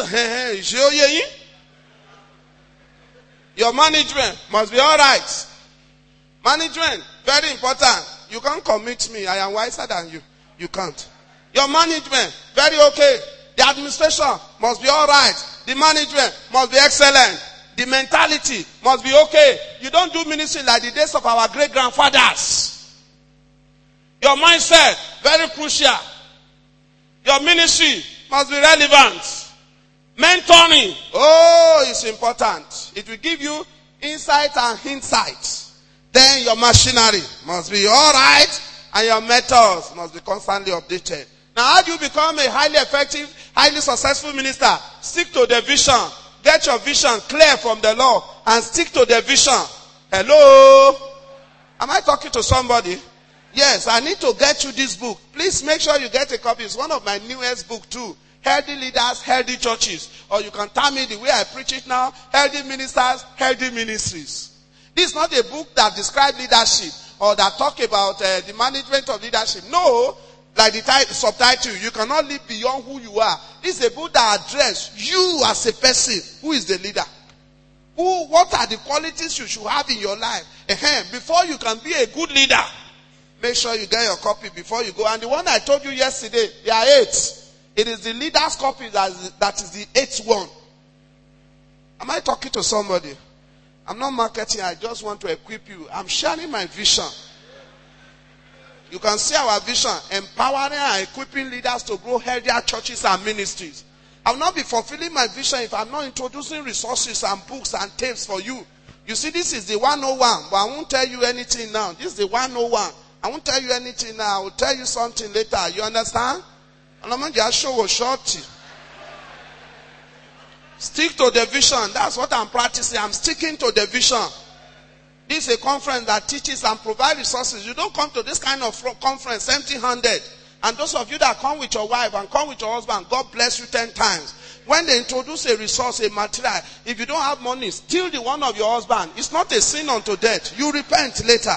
your management must be all right. Management, very important. You can't commit me. I am wiser than you. You can't. Your management, very okay. The administration must be all right. The management must be excellent. The mentality must be okay. You don't do ministry like the days of our great-grandfathers. Your mindset, very crucial. Your ministry must be relevant. Mentoring, oh, it's important. It will give you insight and insight. Then your machinery must be all right, and your methods must be constantly updated. Now, how do you become a highly effective, highly successful minister? Stick to the vision. Get your vision clear from the Lord and stick to the vision. Hello? Am I talking to somebody? Yes, I need to get you this book. Please make sure you get a copy. It's one of my newest books too. Healthy leaders, healthy churches. Or you can tell me the way I preach it now. Healthy ministers, healthy ministries. This is not a book that describes leadership or that talk about uh, the management of leadership. No, like the title, subtitle, you cannot live beyond who you are. This is a book that addresses you as a person. Who is the leader? Who? What are the qualities you should have in your life? Uh-huh. Before you can be a good leader, make sure you get your copy before you go. And the one I told you yesterday, there are eight. It is the leader's copy that is, that is the eighth one. Am I talking to somebody? I'm not marketing. I just want to equip you. I'm sharing my vision. You can see our vision, empowering and equipping leaders to grow healthier churches and ministries. I will not be fulfilling my vision if I'm not introducing resources and books and tapes for you. You see, this is the one oh one, but I won't tell you anything now. This is the one oh one. I won't tell you anything now. I will tell you something later. You understand? And I'm going to show a shorty. Stick to the vision. That's what I'm practicing. I'm sticking to the vision. This is a conference that teaches and provides resources. You don't come to this kind of conference empty-handed. And those of you that come with your wife and come with your husband, God bless you ten times. When they introduce a resource, a material, if you don't have money, steal the one of your husband. It's not a sin unto death. You repent later.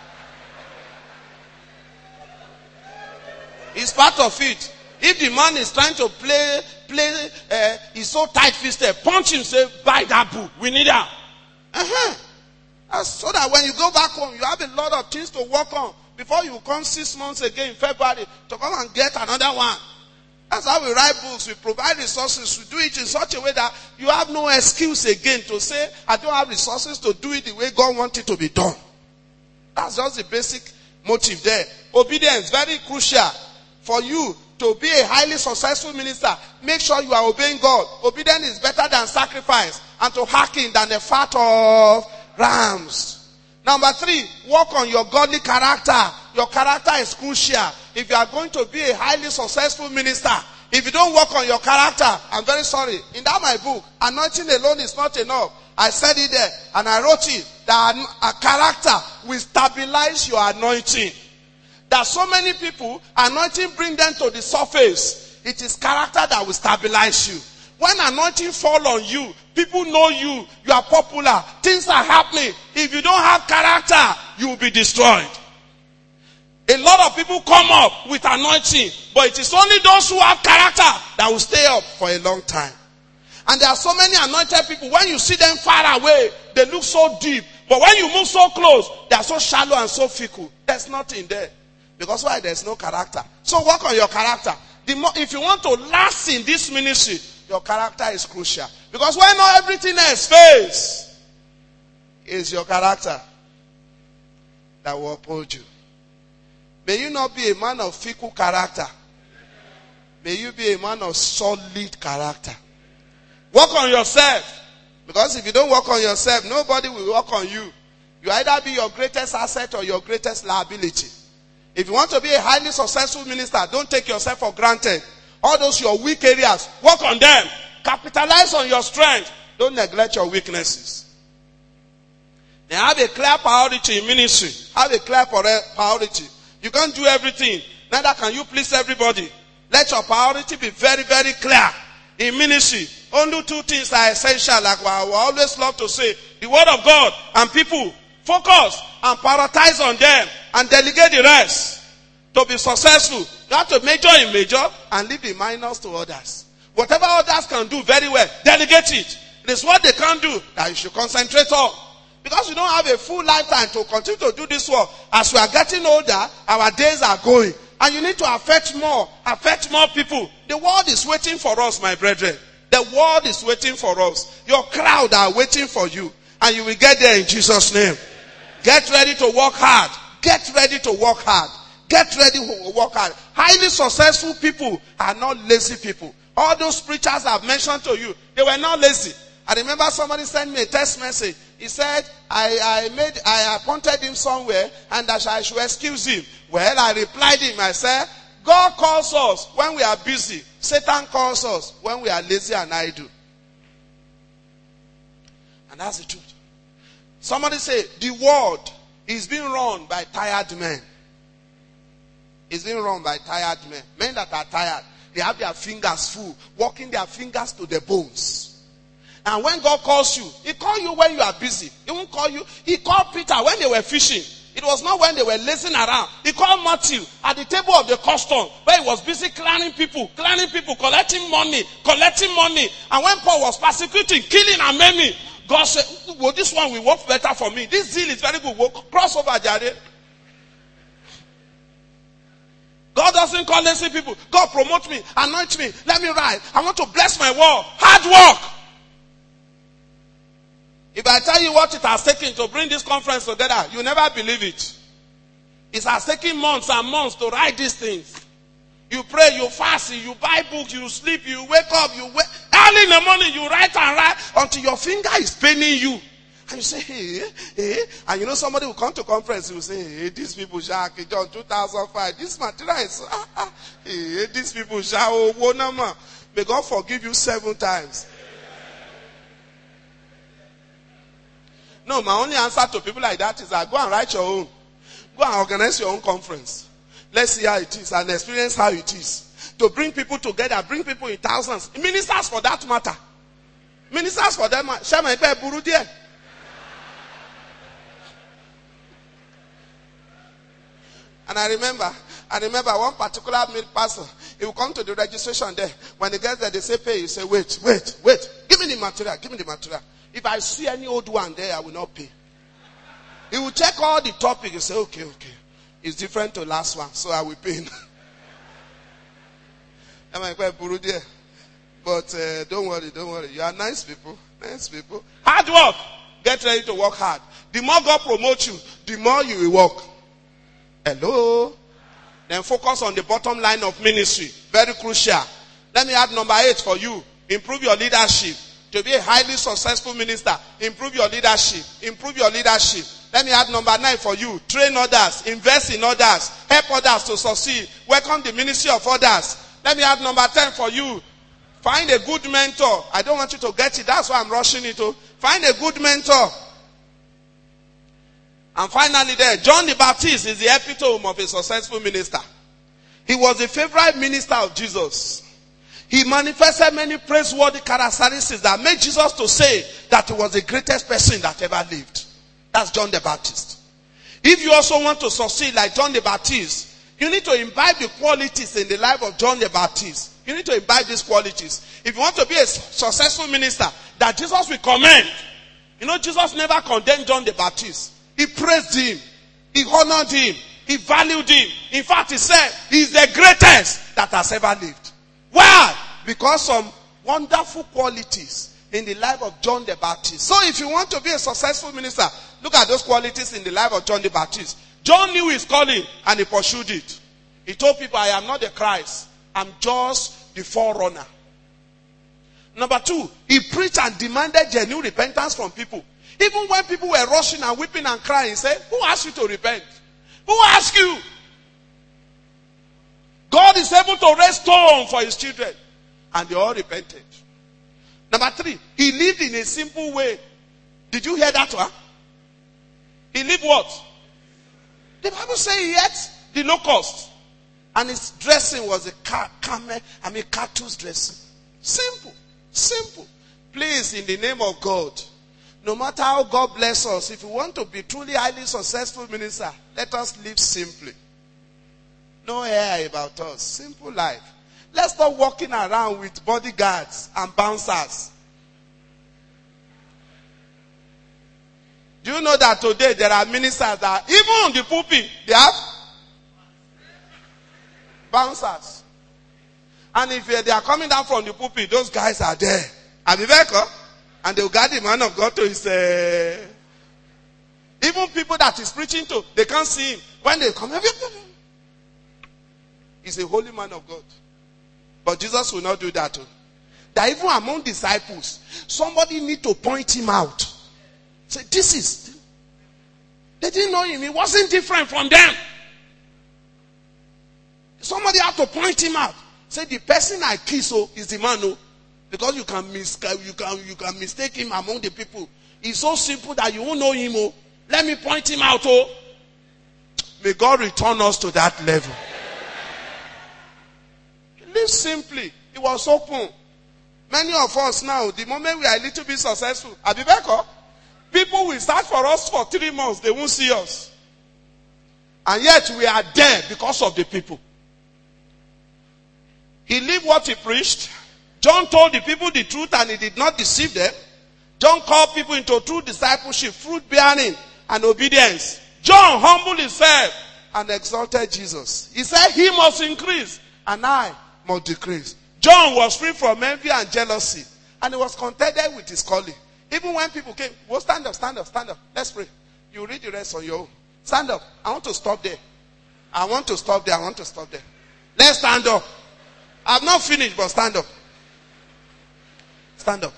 It's part of it. If the man is trying to play, play, uh, he's so tight-fisted, punch him, say, buy that book. We need that. Uh-huh. Uh, so that when you go back home, you have a lot of things to work on before you come six months again in February to come and get another one. That's how we write books. We provide resources. We do it in such a way that you have no excuse again to say, I don't have resources to do it the way God wants it to be done. That's just the basic motive there. Obedience, very crucial for you to be a highly successful minister. Make sure you are obeying God. Obedience is better than sacrifice, and to hearken than the fat of rams. Number three, work on your godly character. Your character is crucial. If you are going to be a highly successful minister, if you don't work on your character, I'm very sorry. In that my book, anointing alone is not enough. I said it there, and I wrote it, that a character will stabilize your anointing. There are so many people, anointing bring them to the surface. It is character that will stabilize you. When anointing fall on you, people know you, you are popular, things are happening. If you don't have character, you will be destroyed. A lot of people come up with anointing, but it is only those who have character that will stay up for a long time. And there are so many anointed people, when you see them far away, they look so deep. But when you move so close, they are so shallow and so fickle. There's nothing there. Because why? There's no character. So work on your character. The more, if you want to last in this ministry, your character is crucial. Because when not everything else fails, it's your character that will uphold you. May you not be a man of fickle character. May you be a man of solid character. Work on yourself. Because if you don't work on yourself, nobody will work on you. You either be your greatest asset or your greatest liability. If you want to be a highly successful minister, don't take yourself for granted. All those your weak areas, work on them. Capitalize on your strength. Don't neglect your weaknesses. And have a clear priority in ministry. Have a clear priority. You can't do everything. Neither can you please everybody. Let your priority be very, very clear in ministry. Only two things are essential, like I always love to say. The word of God and people. Focus and prioritize on them and delegate the rest. To be successful, you have to major in major and leave the minors to others. Whatever others can do very well, delegate it. It is what they can do that you should concentrate on. Because you don't have a full lifetime to continue to do this work. As we are getting older, our days are going. And you need to affect more, affect more people. The world is waiting for us, my brethren. The world is waiting for us. Your crowd are waiting for you. And you will get there in Jesus' name. Get ready to work hard. Get ready to work hard. Get ready to work hard. Highly successful people are not lazy people. All those preachers I've mentioned to you, they were not lazy. I remember somebody sent me a text message. He said, I, I made, I appointed him somewhere and that I should excuse him. Well, I replied him. I said, God calls us when we are busy. Satan calls us when we are lazy and idle. And that's the truth. Somebody say, the world is being run by tired men. It's being run by tired men. Men that are tired. They have their fingers full. Walking their fingers to the bones. And when God calls you, He calls you when you are busy. He won't call you. He called Peter when they were fishing. It was not when they were lazing around. He called Matthew at the table of the custom where he was busy clearing people, clearing people, collecting money, collecting money. And when Paul was persecuting, killing and maiming, God said, well, this one will work better for me. This zeal is very good. We'll cross over, Jared. God doesn't call lazy people. God promote me, anoint me, let me ride. I want to bless my world. Hard work. If I tell you what it has taken to bring this conference together, you never believe it. It has taken months and months to write these things. You pray, you fast, you buy books, you sleep, you wake up, you wake. Early in the morning, you write and write until your finger is paining you. And you say, hey, hey. And you know somebody will come to conference, he will say, hey, these people shall, John two thousand five, this material is, ah, ah, hey, these people shall, oh, wonderful. May God forgive you seven times. No, my only answer to people like that is that go and write your own. Go and organize your own conference. Let's see how it is and experience how it is. To bring people together, bring people in thousands. Ministers for that matter. Ministers for that matter. And I remember, I remember one particular pastor, he will come to the registration there. When he gets there, they say pay. He say, wait, wait, wait. Give me the material, give me the material. If I see any old one there, I will not pay. He will check all the topics and say, okay, okay. It's different to last one, so I will pay. But uh, don't worry, don't worry. You are nice people. Nice people. Hard work. Get ready to work hard. The more God promotes you, the more you will work. Hello? Then focus on the bottom line of ministry. Very crucial. Let me add number eight for you. Improve your leadership. To be a highly successful minister, improve your leadership. Improve your leadership. Let me add number nine for you. Train others. Invest in others. Help others to succeed. Welcome the ministry of others. Let me add number ten for you. Find a good mentor. I don't want you to get it. That's why I'm rushing it. To find a good mentor. And finally there, John the Baptist is the epitome of a successful minister. He was the favorite minister of Jesus. He manifested many praiseworthy characteristics that made Jesus to say that he was the greatest person that ever lived. That's John the Baptist. If you also want to succeed like John the Baptist, you need to imbibe the qualities in the life of John the Baptist. You need to imbibe these qualities. If you want to be a successful minister that Jesus will commend. You know, Jesus never condemned John the Baptist. He praised him. He honored him. He valued him. In fact, he said, he is the greatest that has ever lived. Why? Because some wonderful qualities in the life of John the Baptist. So if you want to be a successful minister, look at those qualities in the life of John the Baptist. John knew his calling and he pursued it. He told people, I am not the Christ. I'm just the forerunner. Number two, he preached and demanded genuine repentance from people. Even when people were rushing and weeping and crying, he said, who asked you to repent? Who asked you? God is able to raise stone for his children. And they all repented. Number three, he lived in a simple way. Did you hear that one? He lived what? The Bible says he ate the locust. And his dressing was a car, camel, I mean cattle's dressing. Simple. Simple. Please, in the name of God, no matter how God bless us, if we want to be truly highly successful minister, let us live simply. No air about us. Simple life. Let's stop walking around with bodyguards and bouncers. Do you know that today there are ministers that even on the pulpit, they have bouncers. And if they are coming down from the pulpit, those guys are there. Abiveko, and they will guide the man of God to his... Uh, even people that he's preaching to, they can't see him. When they come, he's a holy man of God. But Jesus will not do that too. That even among disciples, somebody need to point him out. Say, this is... They didn't know him. He wasn't different from them. Somebody had to point him out. Say, the person I kiss oh, is the man oh. Because you can, mis- you, can, you can mistake him among the people. He's so simple that you won't know him oh. Let me point him out oh. May God return us to that level. Live simply. It was open. Many of us now, the moment we are a little bit successful, Abibeko, people will start for us for three months. They won't see us. And yet we are there because of the people. He lived what he preached. John told the people the truth and he did not deceive them. John called people into true discipleship, fruit bearing and obedience. John humbled himself and exalted Jesus. He said he must increase and I must decrease. John was free from envy and jealousy and he was contented with his calling. Even when people came, well, stand up, stand up, stand up. Let's pray. You read the rest on your own. Stand up. I want to stop there. I want to stop there. I want to stop there. Let's stand up. I've not finished, but stand up. Stand up.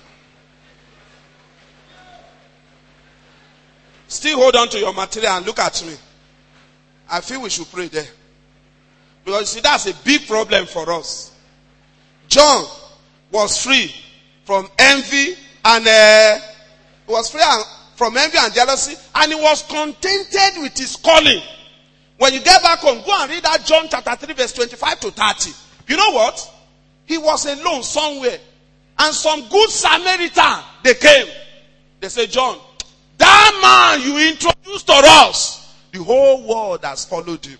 Still hold on to your material and look at me. I feel we should pray there. Because you see, that's a big problem for us. John was free from envy and uh, was free from envy and jealousy, and he was contented with his calling. When you get back home, go and read that John chapter three, verse twenty-five to thirty. You know what? He was alone somewhere. And some good Samaritan, they came. They said, John, that man you introduced to us, the whole world has followed him.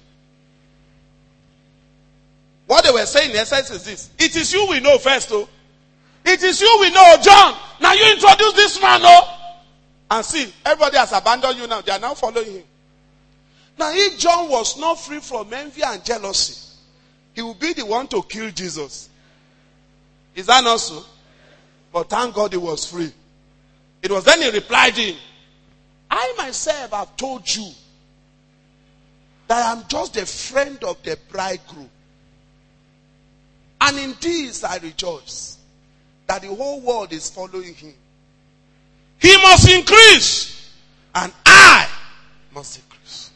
What they were saying in essence is this. It is you we know first, oh. It is you we know, John. Now you introduce this man, oh. And see, everybody has abandoned you now. They are now following him. Now if John was not free from envy and jealousy, he would be the one to kill Jesus. Is that not so? But thank God he was free. It was then he replied him, I myself have told you that I am just a friend of the bridegroom. And in this I rejoice that the whole world is following him. He must increase and I must decrease.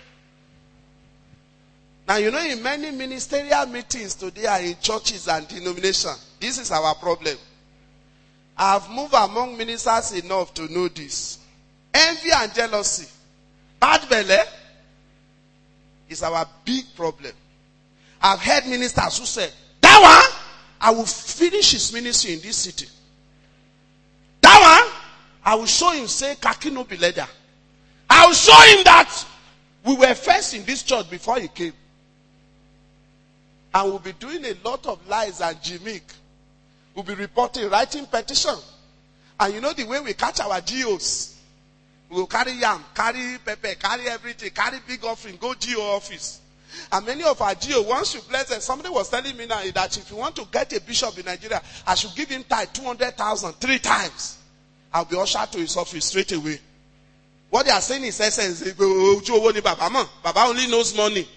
Now you know, in many ministerial meetings today and in churches and denominations, this is our problem. I have moved among ministers enough to know this. Envy and jealousy, bad belly, is our big problem. I've heard ministers who say, that one, I will finish his ministry in this city. That one, I will show him, say, Kaki no be leader. I will show him that we were first in this church before he came. And we'll be doing a lot of lies and gimmick. We'll be reporting, writing petition. And you know the way we catch our G Os. We'll carry yam, carry pepper, carry everything, carry big offering, go G O office. And many of our G O, once you bless them, somebody was telling me now that if you want to get a bishop in Nigeria, I should give him tithe two hundred thousand three times. I'll be ushered to his office straight away. What they are saying is essence. Baba only knows money.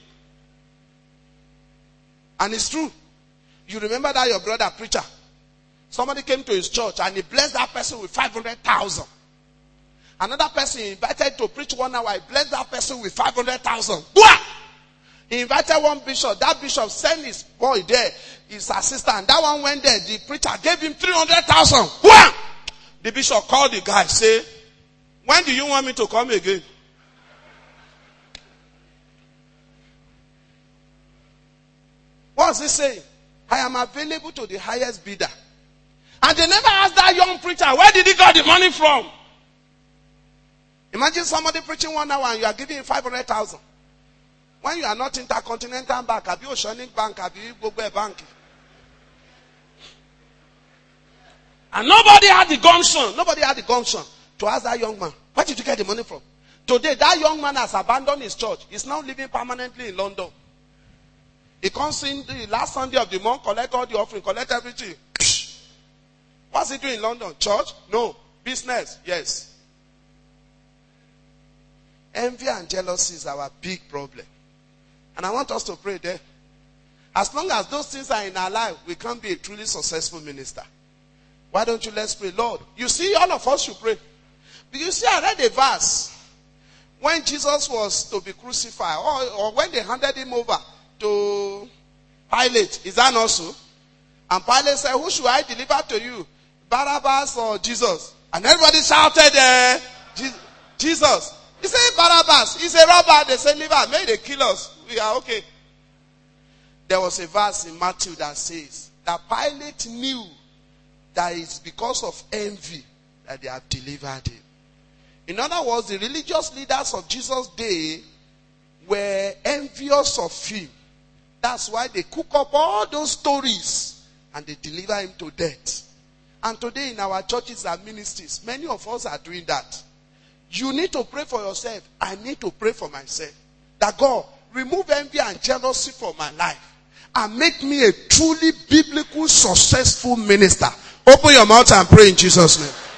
And it's true. You remember that your brother preacher, somebody came to his church and he blessed that person with five hundred thousand. Another person he invited to preach one hour, he blessed that person with five hundred thousand. He invited one bishop. That bishop sent his boy there, his assistant. That one went there. The preacher gave him three hundred thousand. The bishop called the guy, say, when do you want me to come again? was he saying? I am available to the highest bidder. And they never asked that young preacher, where did he get the money from? Imagine somebody preaching one hour and you are giving him five hundred thousand. When you are not Intercontinental Bank, have you Oceanic Bank, have you Gogo Bank? And nobody had the gumption. Nobody had the gumption to ask that young man, where did you get the money from? Today, that young man has abandoned his church. He's now living permanently in London. He comes in the last Sunday of the month, collect all the offering, collect everything. What's he doing in London? Church? No. Business? Yes. Envy and jealousy is our big problem. And I want us to pray there. As long as those things are in our life, we can't be a truly successful minister. Why don't you let's pray? Lord, you see, all of us should pray. But you see, I read a verse. When Jesus was to be crucified, or, or when they handed him over to Pilate, is that not so? And Pilate said, who should I deliver to you? Barabbas or Jesus? And everybody shouted, uh, Jesus. He said, Barabbas. He's a robber. They said, leave us. May they kill us. We are okay. There was a verse in Matthew that says that Pilate knew that it's because of envy that they have delivered him. In other words, the religious leaders of Jesus' day were envious of him. That's why they cook up all those stories and they deliver him to death. And today in our churches and ministries, many of us are doing that. You need to pray for yourself. I need to pray for myself. That God, remove envy and jealousy from my life and make me a truly biblical, successful minister. Open your mouth and pray in Jesus' name.